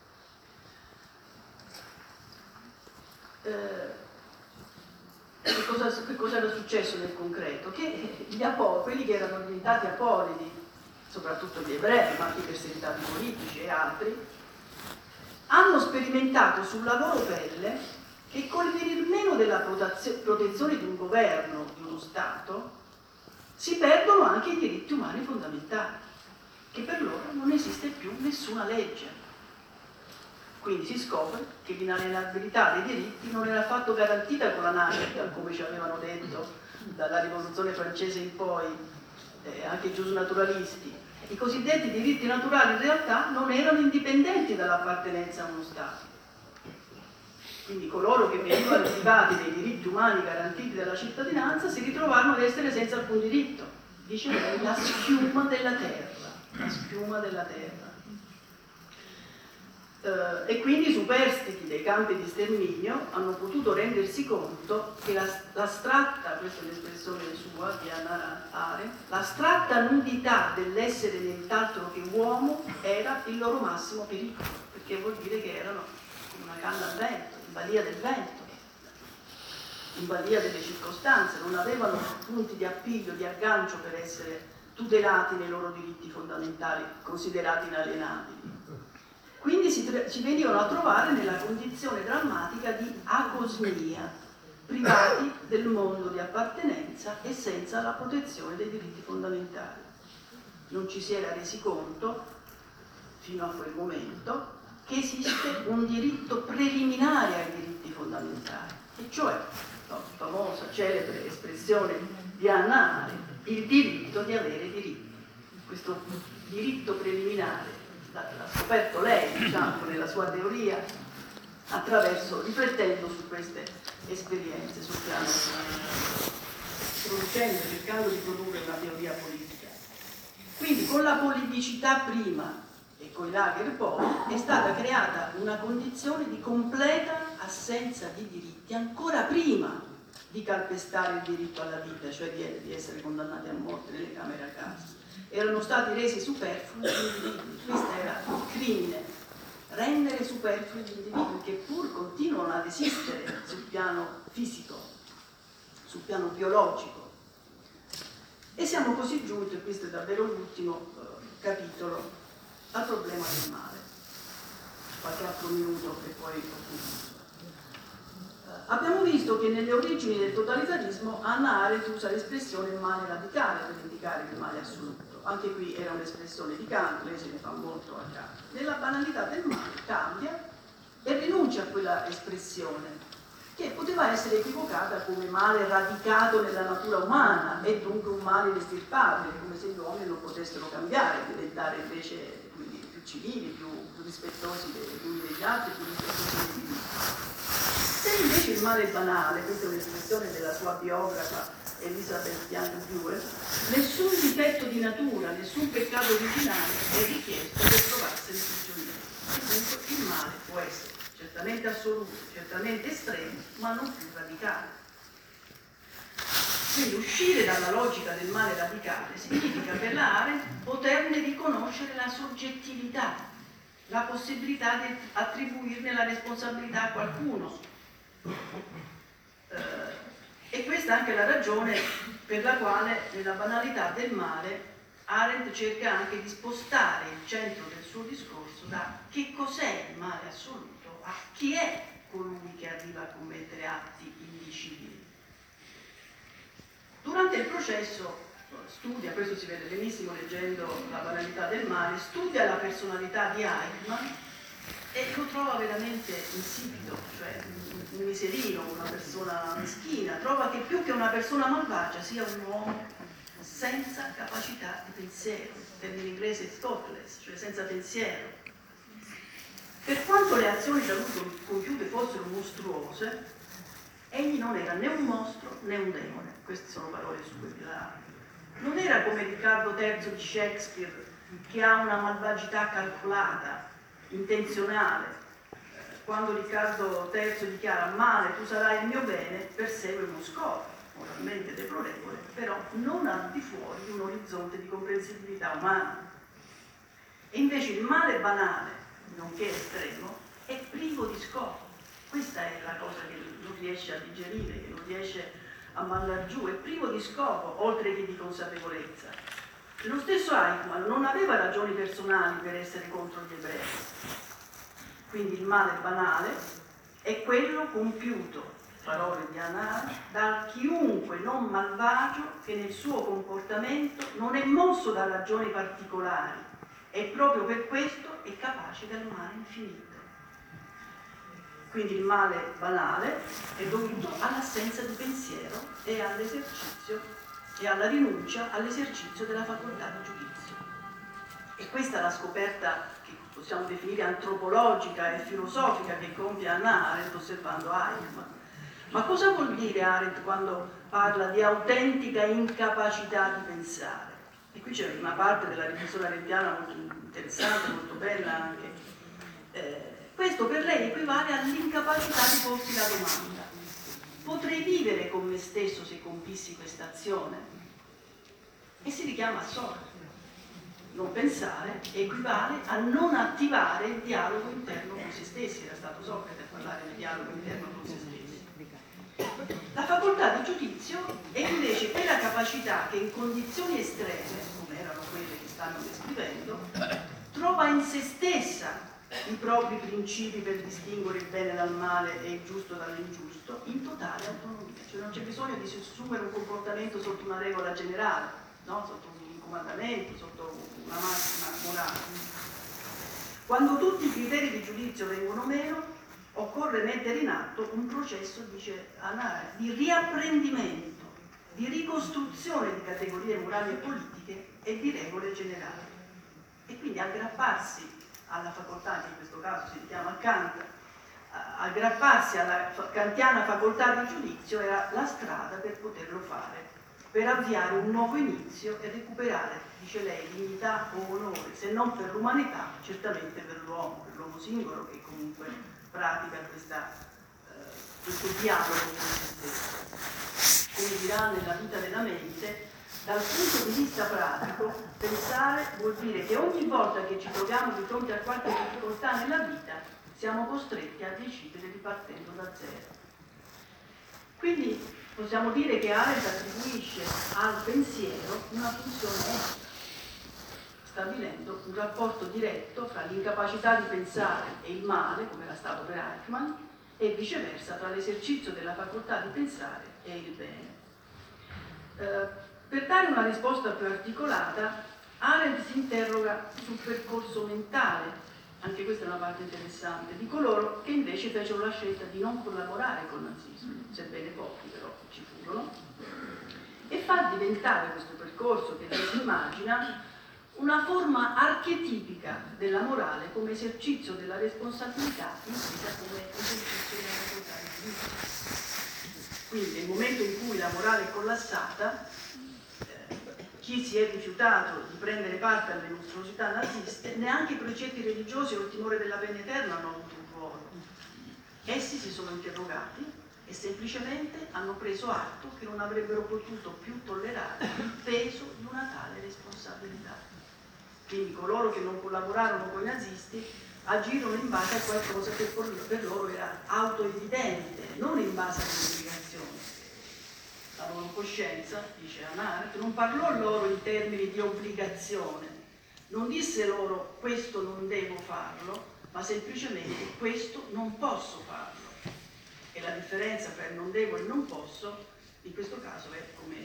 Che cosa era successo nel concreto? Che quelli che erano diventati apolidi, soprattutto gli ebrei, ma anche i perseguitati politici e altri, hanno sperimentato sulla loro pelle che col venir meno della protezione di un governo, di uno Stato, si perdono anche i diritti umani fondamentali, che per loro non esiste più nessuna legge. Quindi si scopre che l'inalienabilità dei diritti non era affatto garantita con la nascita, come ci avevano detto dalla Rivoluzione francese in poi anche i giusnaturalisti. I cosiddetti diritti naturali in realtà non erano indipendenti dall'appartenenza a uno Stato. Quindi coloro che venivano privati dei diritti umani garantiti dalla cittadinanza si ritrovarono ad essere senza alcun diritto. Dice lei, la schiuma della terra, la schiuma della terra. E quindi i superstiti dei campi di sterminio hanno potuto rendersi conto che l'astratta, questa è l'espressione sua di Hannah Arendt, l'astratta nudità dell'essere nient'altro che uomo era il loro massimo pericolo, perché vuol dire che erano una canna al vento, in balia del vento, in balia delle circostanze, non avevano punti di appiglio, di aggancio per essere tutelati nei loro diritti fondamentali, considerati inalienabili. Quindi ci venivano a trovare nella condizione drammatica di acosmia, privati del mondo di appartenenza e senza la protezione dei diritti fondamentali. Non ci si era resi conto, fino a quel momento, che esiste un diritto preliminare ai diritti fondamentali, e cioè la famosa, celebre espressione di Hannah Arendt, il diritto di avere diritti. Questo diritto preliminare l'ha scoperto lei, diciamo, nella sua teoria, riflettendo su queste esperienze sul piano, cercando di produrre una teoria politica. Quindi con la politicità prima e con i lager poi è stata creata una condizione di completa assenza di diritti ancora prima di calpestare il diritto alla vita, cioè di essere condannati a morte nelle camere a gas. Erano stati resi superflui gli individui. Questo era il crimine, rendere superflui gli individui che pur continuano ad esistere sul piano fisico, sul piano biologico. E siamo così giunti, e questo è davvero l'ultimo capitolo, al problema del male. Qualche altro minuto e poi ho concluso. Abbiamo visto che nelle origini del totalitarismo Hannah Arendt usa l'espressione male radicale per indicare il male assoluto. Anche qui era un'espressione di Kant, lei se ne fa molto a Kant. Nella banalità del male cambia e rinuncia a quella espressione, che poteva essere equivocata come male radicato nella natura umana e dunque un male inestirpabile, come se gli uomini non potessero cambiare, diventare invece quindi più civili, più rispettosi degli uni degli altri, più rispettosi dei diritti. Se invece il male è banale, questa è un'espressione della sua biografa Elizabeth Young Buell, nessun difetto di natura, nessun peccato originale è richiesto per trovarsene prigionieri. Dunque il male può essere certamente assoluto, certamente estremo, ma non più radicale. Quindi uscire dalla logica del male radicale significa per la Arendt poterne riconoscere la soggettività, la possibilità di attribuirne la responsabilità a qualcuno. E questa è anche la ragione per la quale nella banalità del male Arendt cerca anche di spostare il centro del suo discorso da che cos'è il male assoluto a chi è colui che arriva a commettere atti indicibili. Durante il processo studia, questo si vede benissimo leggendo La banalità del male, studia la personalità di Eichmann e lo trova veramente insipido, cioè un miserino, una persona meschina, trova che più che una persona malvagia sia un uomo senza capacità di pensiero, il termine inglese è thoughtless, cioè senza pensiero. Per quanto le azioni da lui compiute fossero mostruose, egli non era né un mostro né un demone, queste sono parole sue. Non era come Riccardo III di Shakespeare, che ha una malvagità calcolata, intenzionale. Quando Riccardo III dichiara male tu sarai il mio bene, persegue uno scopo moralmente deplorevole, però non al di fuori di un orizzonte di comprensibilità umana. E invece il male banale, nonché estremo, è privo di scopo. Questa è la cosa che non riesce a digerire, che non riesce a mandar giù, è privo di scopo, oltre che di consapevolezza. Lo stesso Eichmann non aveva ragioni personali per essere contro gli ebrei. Quindi il male banale è quello compiuto, parole di Hannah Arendt, da chiunque non malvagio che nel suo comportamento non è mosso da ragioni particolari e proprio per questo è capace del male infinito. Quindi il male banale è dovuto all'assenza di pensiero e all'esercizio e alla rinuncia all'esercizio della facoltà di giudizio. E questa è la scoperta che possiamo definire antropologica e filosofica che compie Hannah Arendt osservando Eichmann. Ma cosa vuol dire Arendt quando parla di autentica incapacità di pensare? E qui c'è una parte della riflessione arendtiana molto interessante, molto bella anche. Questo per lei equivale all'incapacità di porsi la domanda: potrei vivere con me stesso se compissi questa azione? E si richiama a Socrate. Non pensare equivale a non attivare il dialogo interno con se stessi. Era stato Socrate a parlare del dialogo interno con se stessi. La facoltà di giudizio è invece quella capacità che in condizioni estreme, come erano quelle che stanno descrivendo, trova in se stessa i propri principi per distinguere il bene dal male e il giusto dall'ingiusto in totale autonomia. Cioè non c'è bisogno di assumere un comportamento sotto una regola generale, no? Sotto un comandamento, sotto una massima morale. Quando tutti i criteri di giudizio vengono meno, occorre mettere in atto un processo, dice Hannah Arendt, di riapprendimento, di ricostruzione di categorie morali e politiche e di regole generali. E quindi aggrapparsi alla facoltà, che in questo caso si chiama Kant, aggrapparsi alla kantiana facoltà di giudizio era la strada per poterlo fare, per avviare un nuovo inizio e recuperare, dice lei, dignità o onore, se non per l'umanità, certamente per l'uomo singolo che comunque pratica questo dialogo con se stesso. Come dirà nella vita della mente, dal punto di vista pratico, pensare vuol dire che ogni volta che ci troviamo di fronte a qualche difficoltà nella vita, siamo costretti a decidere ripartendo da zero. Quindi possiamo dire che Arendt attribuisce al pensiero una funzione extra, stabilendo un rapporto diretto tra l'incapacità di pensare e il male, come era stato per Eichmann, e viceversa tra l'esercizio della facoltà di pensare e il bene. Per dare una risposta più articolata, Arendt si interroga sul percorso mentale, anche questa è una parte interessante, di coloro che invece fecero la scelta di non collaborare col nazismo, sebbene pochi però ci furono, e fa diventare questo percorso che lei si immagina una forma archetipica della morale come esercizio della responsabilità intesa come esercizio della facoltà di giudizio. Quindi nel momento in cui la morale è collassata, chi si è rifiutato di prendere parte alle mostruosità naziste, neanche i precetti religiosi o il timore della pena eterna hanno avuto un ruolo. Essi si sono interrogati e semplicemente hanno preso atto che non avrebbero potuto più tollerare il peso di una tale responsabilità. Quindi coloro che non collaborarono con i nazisti agirono in base a qualcosa che per loro era autoevidente, non in base all'obbligazione. La loro coscienza, dice Hannah Arendt, non parlò loro in termini di obbligazione, non disse loro questo non devo farlo, ma semplicemente questo non posso farlo. E la differenza tra il non devo e il non posso, in questo caso è come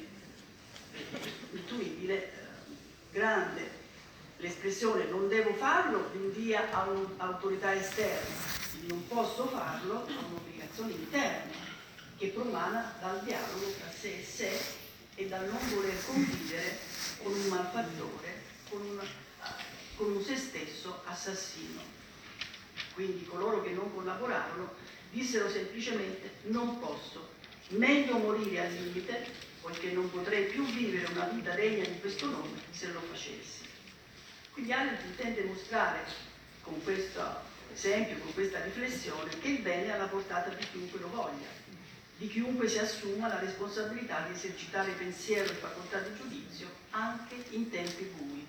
intuibile, grande. L'espressione non devo farlo rinvia a un'autorità esterna, quindi non posso farlo a un'obbligazione interna che promana dal dialogo tra sé e sé e dal non voler convivere con un malfattore, con un se stesso assassino. Quindi coloro che non collaborarono dissero semplicemente non posso, meglio morire al limite, poiché non potrei più vivere una vita degna di questo nome se lo facessi. Quindi Arendt intende mostrare con questo esempio, con questa riflessione, che il bene è alla portata di chiunque lo voglia, di chiunque si assuma la responsabilità di esercitare pensiero e facoltà di giudizio anche in tempi bui.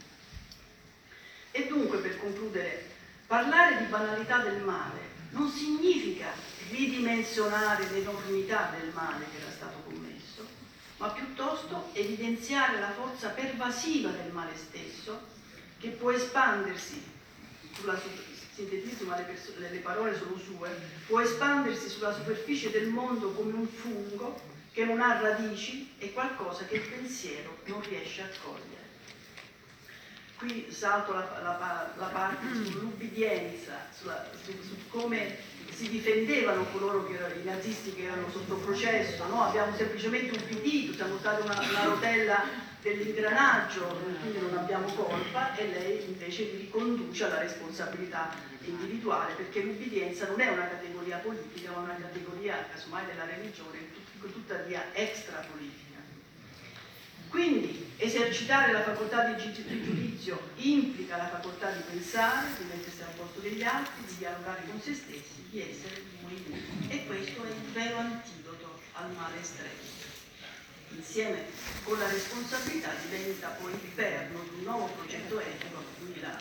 E dunque, per concludere, parlare di banalità del male non significa ridimensionare l'enormità del male che era stato commesso, ma piuttosto evidenziare la forza pervasiva del male stesso, che può espandersi sintetizzo, ma le parole sono sue, può espandersi sulla superficie del mondo come un fungo che non ha radici e qualcosa che il pensiero non riesce a cogliere. Qui salto la parte sull'ubbidienza, su come si difendevano coloro che erano i nazisti che erano sotto processo, no? Abbiamo semplicemente ubbidito, siamo stati una rotella dell'ingranaggio, quindi non abbiamo colpa, e lei invece li riconduce alla responsabilità individuale, perché l'ubbidienza non è una categoria politica, ma una categoria casomai della religione, tuttavia extrapolitica. Quindi esercitare la facoltà di giudizio implica la facoltà di pensare, di mettersi al posto degli altri, di dialogare con se stessi, di essere buoni. E questo è il vero antidoto al male estremo. Insieme con la responsabilità diventa poi il perno di un nuovo progetto etico, quindi la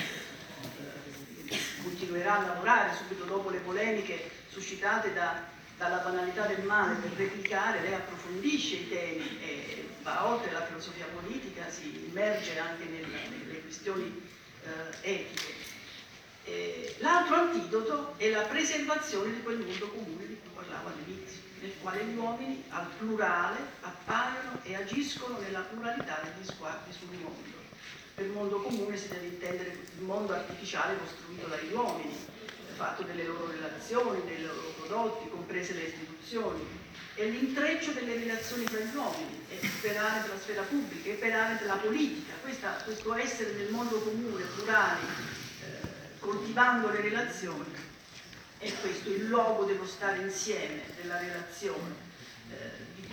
Arendt continuerà a lavorare subito dopo le polemiche suscitate dalla banalità del male per replicare. Lei approfondisce i temi e va oltre la filosofia politica, si immerge anche nelle questioni etiche. L'altro antidoto è la preservazione di quel mondo comune di cui parlavo all'inizio, nel quale gli uomini al plurale appaiono e agiscono nella pluralità degli sguardi sul mondo. Per mondo comune si deve intendere il mondo artificiale costruito dagli uomini, fatto delle loro relazioni, dei loro prodotti, comprese le istituzioni, e l'intreccio delle relazioni tra gli uomini, e per Arendt la sfera pubblica, e per Arendt la politica. Questo essere nel mondo comune, plurale, coltivando le relazioni, è questo il luogo dello stare insieme, della relazione, di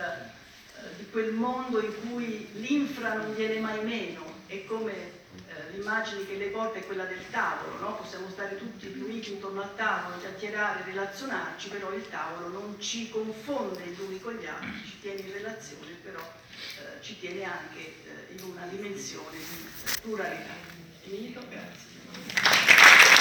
quel mondo in cui l'infra non viene mai meno. È come l'immagine che lei porta è quella del tavolo, no? Possiamo stare tutti riuniti intorno al tavolo, chiacchierare, relazionarci, però il tavolo non ci confonde gli uni con gli altri, ci tiene in relazione, però ci tiene anche in una dimensione di pluralità. Finito? Grazie.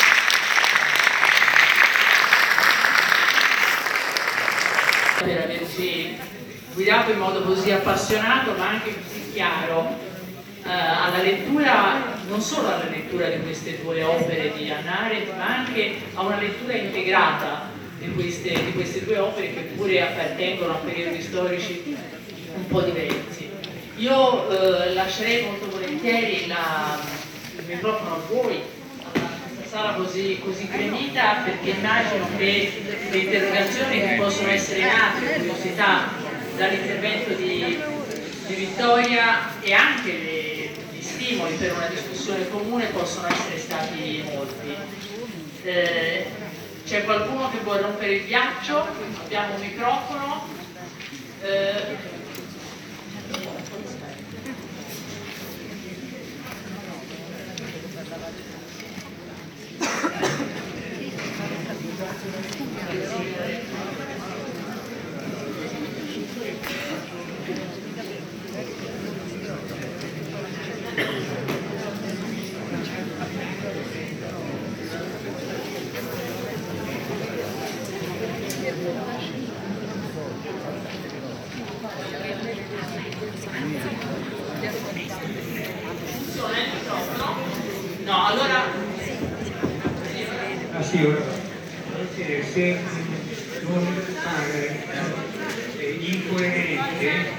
Per aver così guidato in modo così appassionato ma anche così chiaro alla lettura, non solo alla lettura di queste due opere di Hannah Arendt, ma anche a una lettura integrata di queste due opere che pure appartengono a periodi storici un po' diversi. Io lascerei molto volentieri il microfono a voi, a questa sala così gremita, perché immagino che le interrogazioni che possono essere nate, le curiosità dall'intervento di Vittoria e anche gli stimoli per una discussione comune possono essere stati molti. C'è qualcuno che vuole rompere il ghiaccio? Abbiamo un microfono. No, allora... sì, ora se non pare incoerente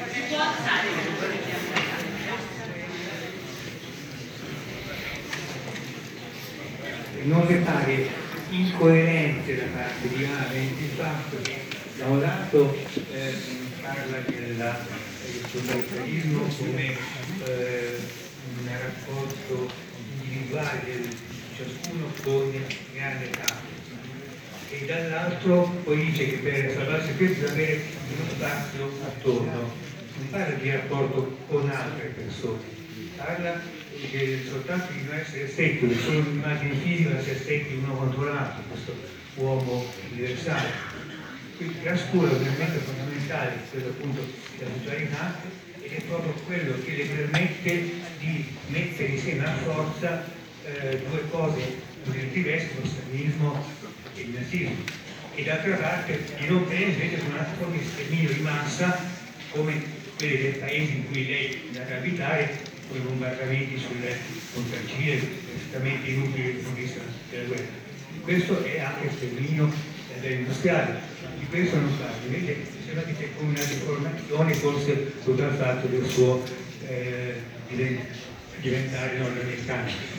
non le pare incoerente da parte di Arendt il fatto che da un lato parla del totalitarismo come un rapporto individuale di ciascuno con grande capo e dall'altro poi dice che per salvarsi questo deve avere uno spazio attorno, non parla di rapporto con altre persone, parla soltanto di non essere stretti, solo un'immagine fisica, essere stretti uno contro l'altro, questo uomo universale. Quindi trascura un elemento fondamentale, quello appunto della mutualità, ed è proprio quello che le permette di mettere insieme a forza due cose diverse, lo stalinismo e il nazismo, e d'altra parte di non prendere invece con una forma di sterminio di massa come quelli dei paesi in cui lei è andata a abitare, con i bombardamenti sulle frontiere civili, perfettamente inutili dal punto di vista della guerra. Questo è anche il sterminio dell'industriale, di questo non parla, invece sembra che c'è come una deformazione forse dovuta al fatto del suo diventare nordamericano.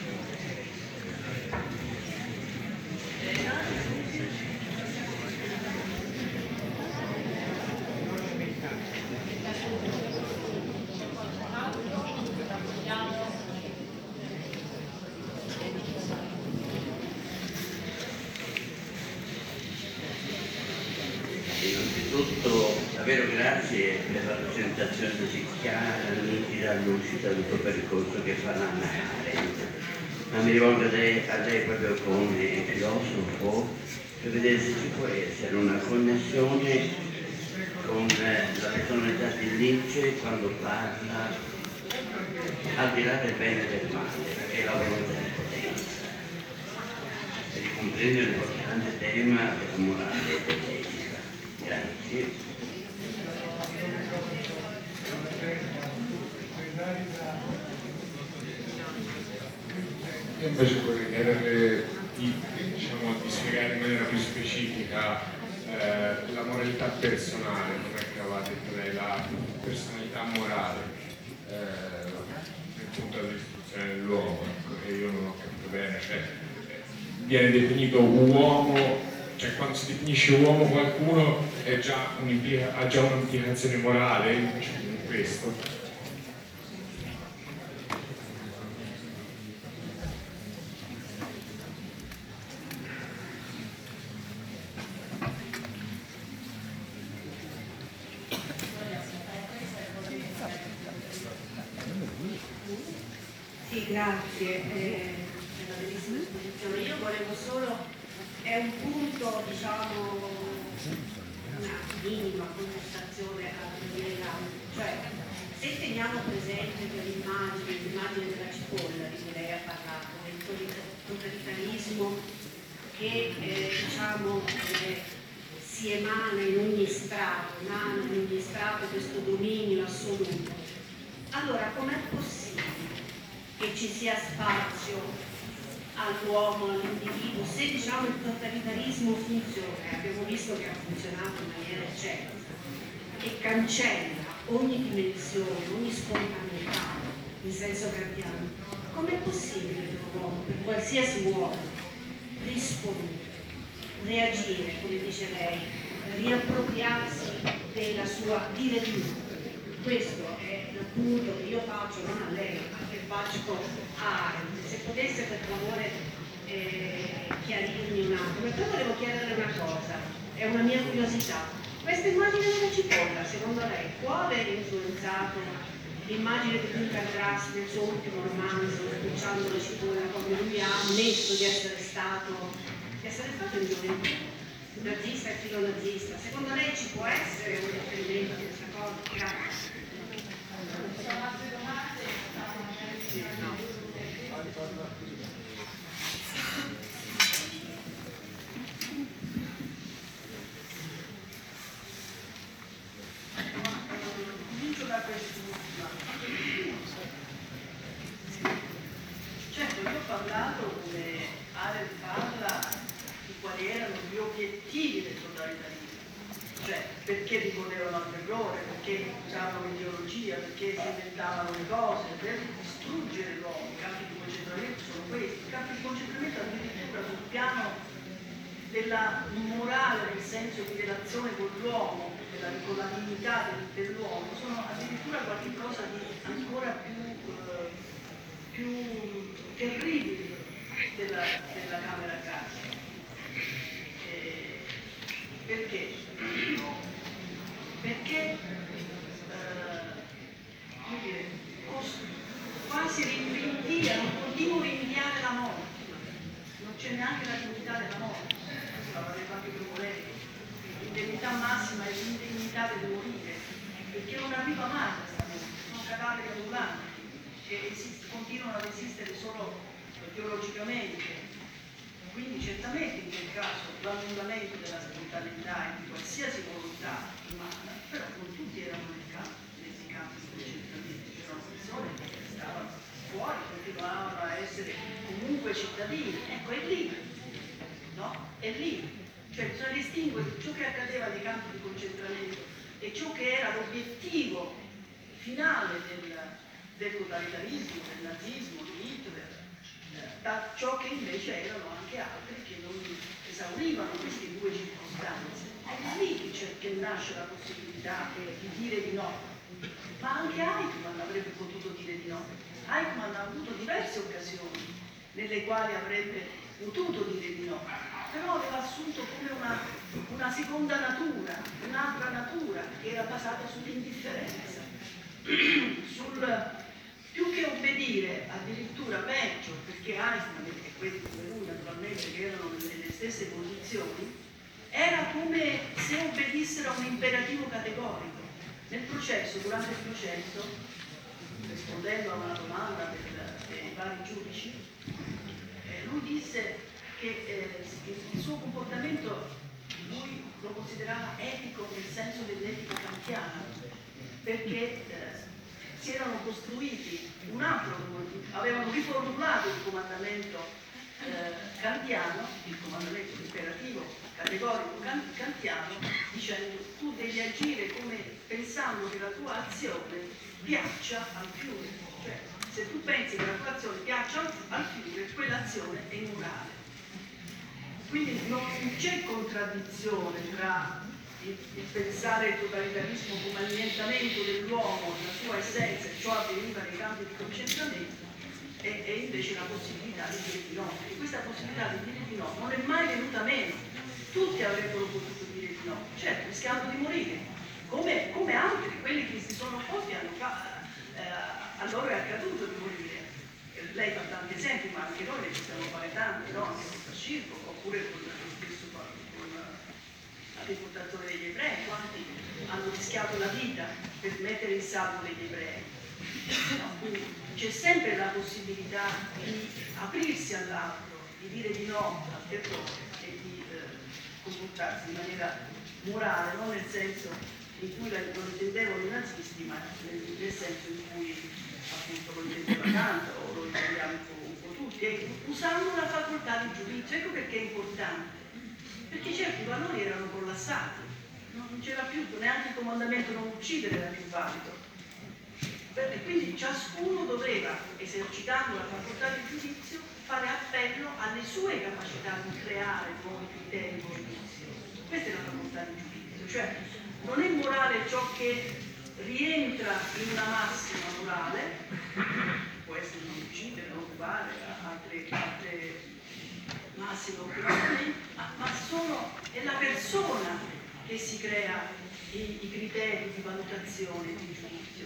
Innanzitutto davvero grazie per la presentazione così chiara, nitida, lucida di tutto il percorso che fa Hannah Arendt. Ma mi rivolgo a lei proprio come filosofo per vedere se ci può essere una connessione con la personalità di Nietzsche quando parla al di là del bene e del male, che è la volontà di potenza, e di comprendere l'importante tema della morale e dell'etica. Grazie. Io invece vorrei chiederle di spiegare in maniera più specifica la moralità personale, come aveva detto lei, la personalità morale nel punto dell'istruzione dell'uomo, e io non ho capito bene, viene definito uomo, cioè quando si definisce uomo qualcuno ha già un'implicazione morale in questo. Sì, grazie per la bellissima esposizione. Io volevo solo, è un punto, diciamo, una minima contestazione a cioè se teniamo presente per l'immagine della cipolla di cui lei ha parlato, del totalitarismo che si emana in ogni strato questo dominio assoluto, allora com'è possibile che ci sia spazio all'uomo, all'individuo, se diciamo il totalitarismo funziona, abbiamo visto che ha funzionato in maniera eccelsa, e cancella ogni dimensione, ogni spontaneità in senso kantiano, com'è possibile per un uomo, per qualsiasi uomo, rispondere, reagire, come dice lei, riappropriarsi della sua direttiva? Questo è l'appunto che io faccio non a lei, ma che faccio a Arendt. Se potesse per favore chiarirmi un attimo. E poi volevo chiederle una cosa, è una mia curiosità. Questa immagine della cipolla, secondo lei, può aver influenzato l'immagine di Günter Grass nel suo ultimo romanzo, Sbucciando la cipolla, come lui ha ammesso di essere stato in gioventù nazista e filonazista? Secondo lei ci può essere un riferimento a questa cosa? Grazie. Comincio da quest'ultima. Certo, io ho parlato, come Arendt parla, di quali erano gli obiettivi del totalitarismo, cioè perché ricorrevano al terrore, perché usavano l'ideologia, perché si inventavano le cose, per distruggere l'uomo. I campi di concentramento sono questi, i campi di concentramento addirittura sul piano della morale, nel senso di relazione con l'uomo, con la dignità dell'uomo, sono addirittura qualcosa di ancora più terribile della camera a gas. Perché? Perché come dire, quasi rinviano, continuo rinviare la morte, non c'è neanche la dignità della morte, l'aveva detto anche prima lei, l'indennità massima è l'indegnità del morire, perché non arriva mai questa morte, sono cadaveri ambulanti che continuano ad esistere solo biologicamente. Quindi certamente in quel caso l'annullamento della spontaneità e di qualsiasi volontà umana, però non tutti erano nei campi di concentramento, c'erano persone che stavano fuori, continuavano a essere comunque cittadini, ecco è lì, no? È lì, cioè bisogna distinguere ciò che accadeva nei campi di concentramento e ciò che era l'obiettivo finale del totalitarismo, del nazismo, di Hitler, da ciò che invece erano anche altri che non esaurivano queste due circostanze. È lì che nasce la possibilità di dire di no. Ma anche Eichmann avrebbe potuto dire di no. Eichmann ha avuto diverse occasioni nelle quali avrebbe potuto dire di no, però aveva assunto come una seconda natura, un'altra natura che era basata sull'indifferenza, più che obbedire, addirittura peggio, perché Eichmann e quelli come lui naturalmente che erano nelle stesse posizioni, era come se obbedissero a un imperativo categorico. Nel processo, durante il processo, rispondendo a una domanda dei vari giudici, lui disse che il suo comportamento lui lo considerava etico nel senso dell'etica kantiana, perché si erano costruiti avevano riformulato il comandamento kantiano, il comandamento imperativo categorico kantiano, dicendo tu devi agire pensando che la tua azione piaccia al fiore, cioè se tu pensi che la tua azione piaccia al fiore, quell'azione è immorale. Quindi non c'è contraddizione tra il pensare il totalitarismo come annientamento dell'uomo, la sua essenza, e ciò avveniva nei campi di concentramento, e invece la possibilità di dire di no. E questa possibilità di dire di no non è mai venuta meno. Tutti avrebbero potuto dire di no, certo, rischiando di morire, come altri, quelli che si sono opposti a loro è accaduto di morire. Lei fa tanti esempi, ma anche noi ne possiamo fare tanti, no? Anche con Circo, oppure con la deportazione degli ebrei, quanti hanno rischiato la vita per mettere in salvo degli ebrei. No? Quindi c'è sempre la possibilità di aprirsi all'altro, di dire di no al terrore e di comportarsi in maniera morale, non nel senso in cui lo intendevano i nazisti, ma nel senso in cui appunto lo intendeva Kant o lo intendiamo un po' tutti, usando la facoltà di giudizio. Ecco perché è importante, perché certi valori erano collassati, non c'era più, neanche il comandamento non uccidere era più valido. E quindi ciascuno doveva, esercitando la facoltà di giudizio, fare appello alle sue capacità di creare nuovi criteri di giudizio. Questa è la facoltà di giudizio, cioè non è morale ciò che rientra in una massima morale, può essere non uccidere, non rubare, altre massime operazioni, ma è la persona che si crea i criteri di valutazione e di giudizio,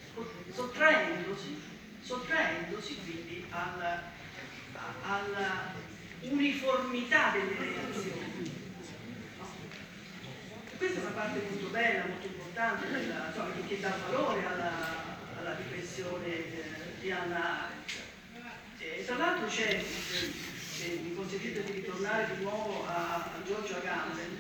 sottraendosi quindi alla uniformità delle reazioni. No? Questa è una parte molto bella, molto importante, che dà valore alla riflessione di Hannah Arendt. Tra l'altro c'è, se mi consentite di ritornare di nuovo a George Agamben,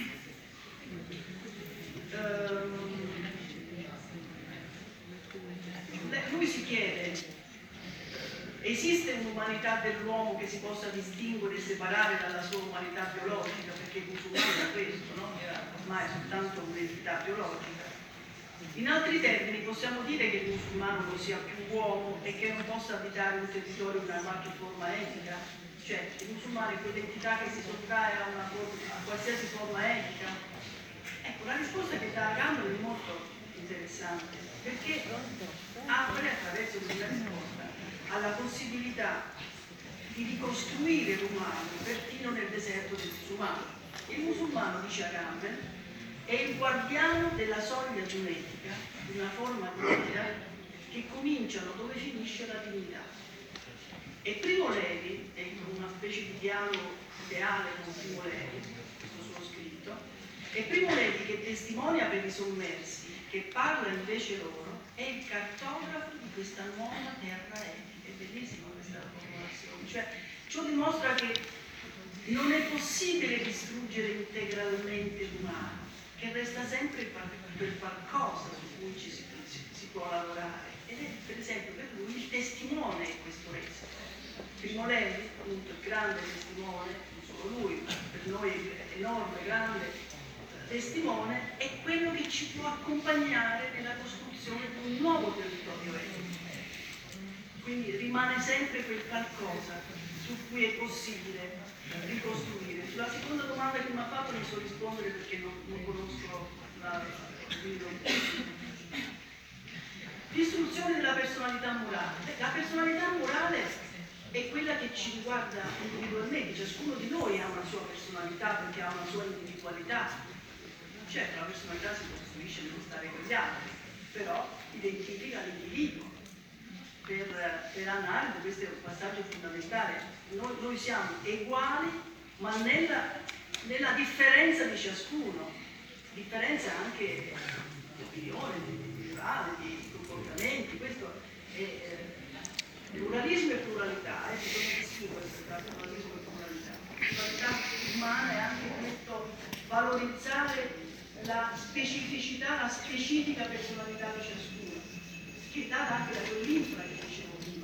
lui si chiede: esiste un'umanità dell'uomo che si possa distinguere e separare dalla sua umanità biologica? Perché il musulmano era questo, no? Era ormai soltanto un'entità biologica. In altri termini possiamo dire che il musulmano non sia più uomo e che non possa abitare un territorio di una qualche forma etica? Cioè il musulmano è quell'entità che si sottrae a qualsiasi forma etica? Ecco, la risposta che dà Agamben è molto interessante, perché apre attraverso questa risposta alla possibilità di ricostruire l'umano perfino nel deserto del musulmano. Il musulmano, dice Agamben, è il guardiano della soglia genetica di una forma di vita che cominciano dove finisce la divinità. E Primo Levi, è una specie di dialogo ideale con Primo Levi, questo suo scritto, è Primo Levi che testimonia per i sommersi, che parla invece loro, è il cartografo di questa nuova terra etica. È bellissima questa formulazione, cioè ciò dimostra che non è possibile distruggere integralmente l'umano, che resta sempre quel qualcosa su cui si può lavorare, ed è per esempio per lui il testimone è questo resto. Primo Levi, appunto, il grande testimone, non solo lui, ma per noi è enorme, grande testimone, è quello che ci può accompagnare nella costruzione di un nuovo territorio etico. Quindi rimane sempre quel qualcosa su cui è possibile ricostruire. Sulla seconda domanda che mi ha fatto non so rispondere perché non conosco l'istruzione della personalità morale. La personalità morale è quella che ci riguarda individualmente, ciascuno di noi ha una sua personalità perché ha una sua individualità. Certo, la personalità si costruisce nello stare con gli altri, però identifica l'individuo. Per Hannah Arendt questo è un passaggio fondamentale. Noi siamo uguali, ma nella differenza di ciascuno, differenza anche di opinione, di morale, di comportamenti. Questo è pluralismo e pluralità, bisogna distinguere tra pluralismo e pluralità. La pluralità umana è anche questo valorizzare la specificità, la specifica personalità di ciascuno, che è data anche da quell'infra che dicevo prima.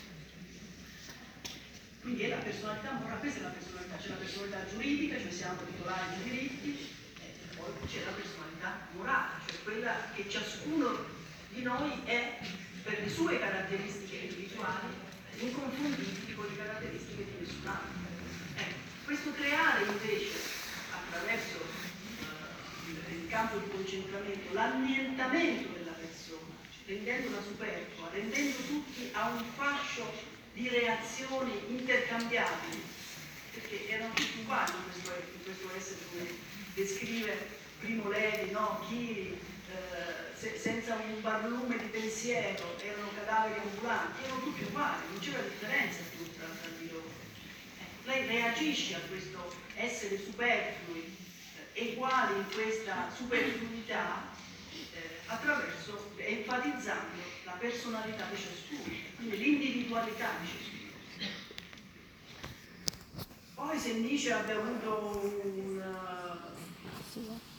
Quindi è la personalità morale, questa è la personalità, c'è la personalità giuridica, cioè siamo titolari di diritti, e poi c'è la personalità morale, cioè quella che ciascuno di noi è per le sue caratteristiche individuali inconfondibili con le caratteristiche di nessun altro. Questo creare invece attraverso il campo di concentramento, l'annientamento della persona, rendendola superflua, rendendo tutti a un fascio di reazioni intercambiabili, perché erano tutti uguali in questo essere, come descrive Primo Levi, no? Chi senza un barlume di pensiero erano cadaveri ambulanti, erano tutti uguali, non c'era differenza più tra di loro. Lei reagisce a questo essere superflui, uguali in questa superfluità, attraverso, enfatizzando la personalità di ciascuno, quindi l'individualità di ciascuno. Poi se Nietzsche abbia avuto sua.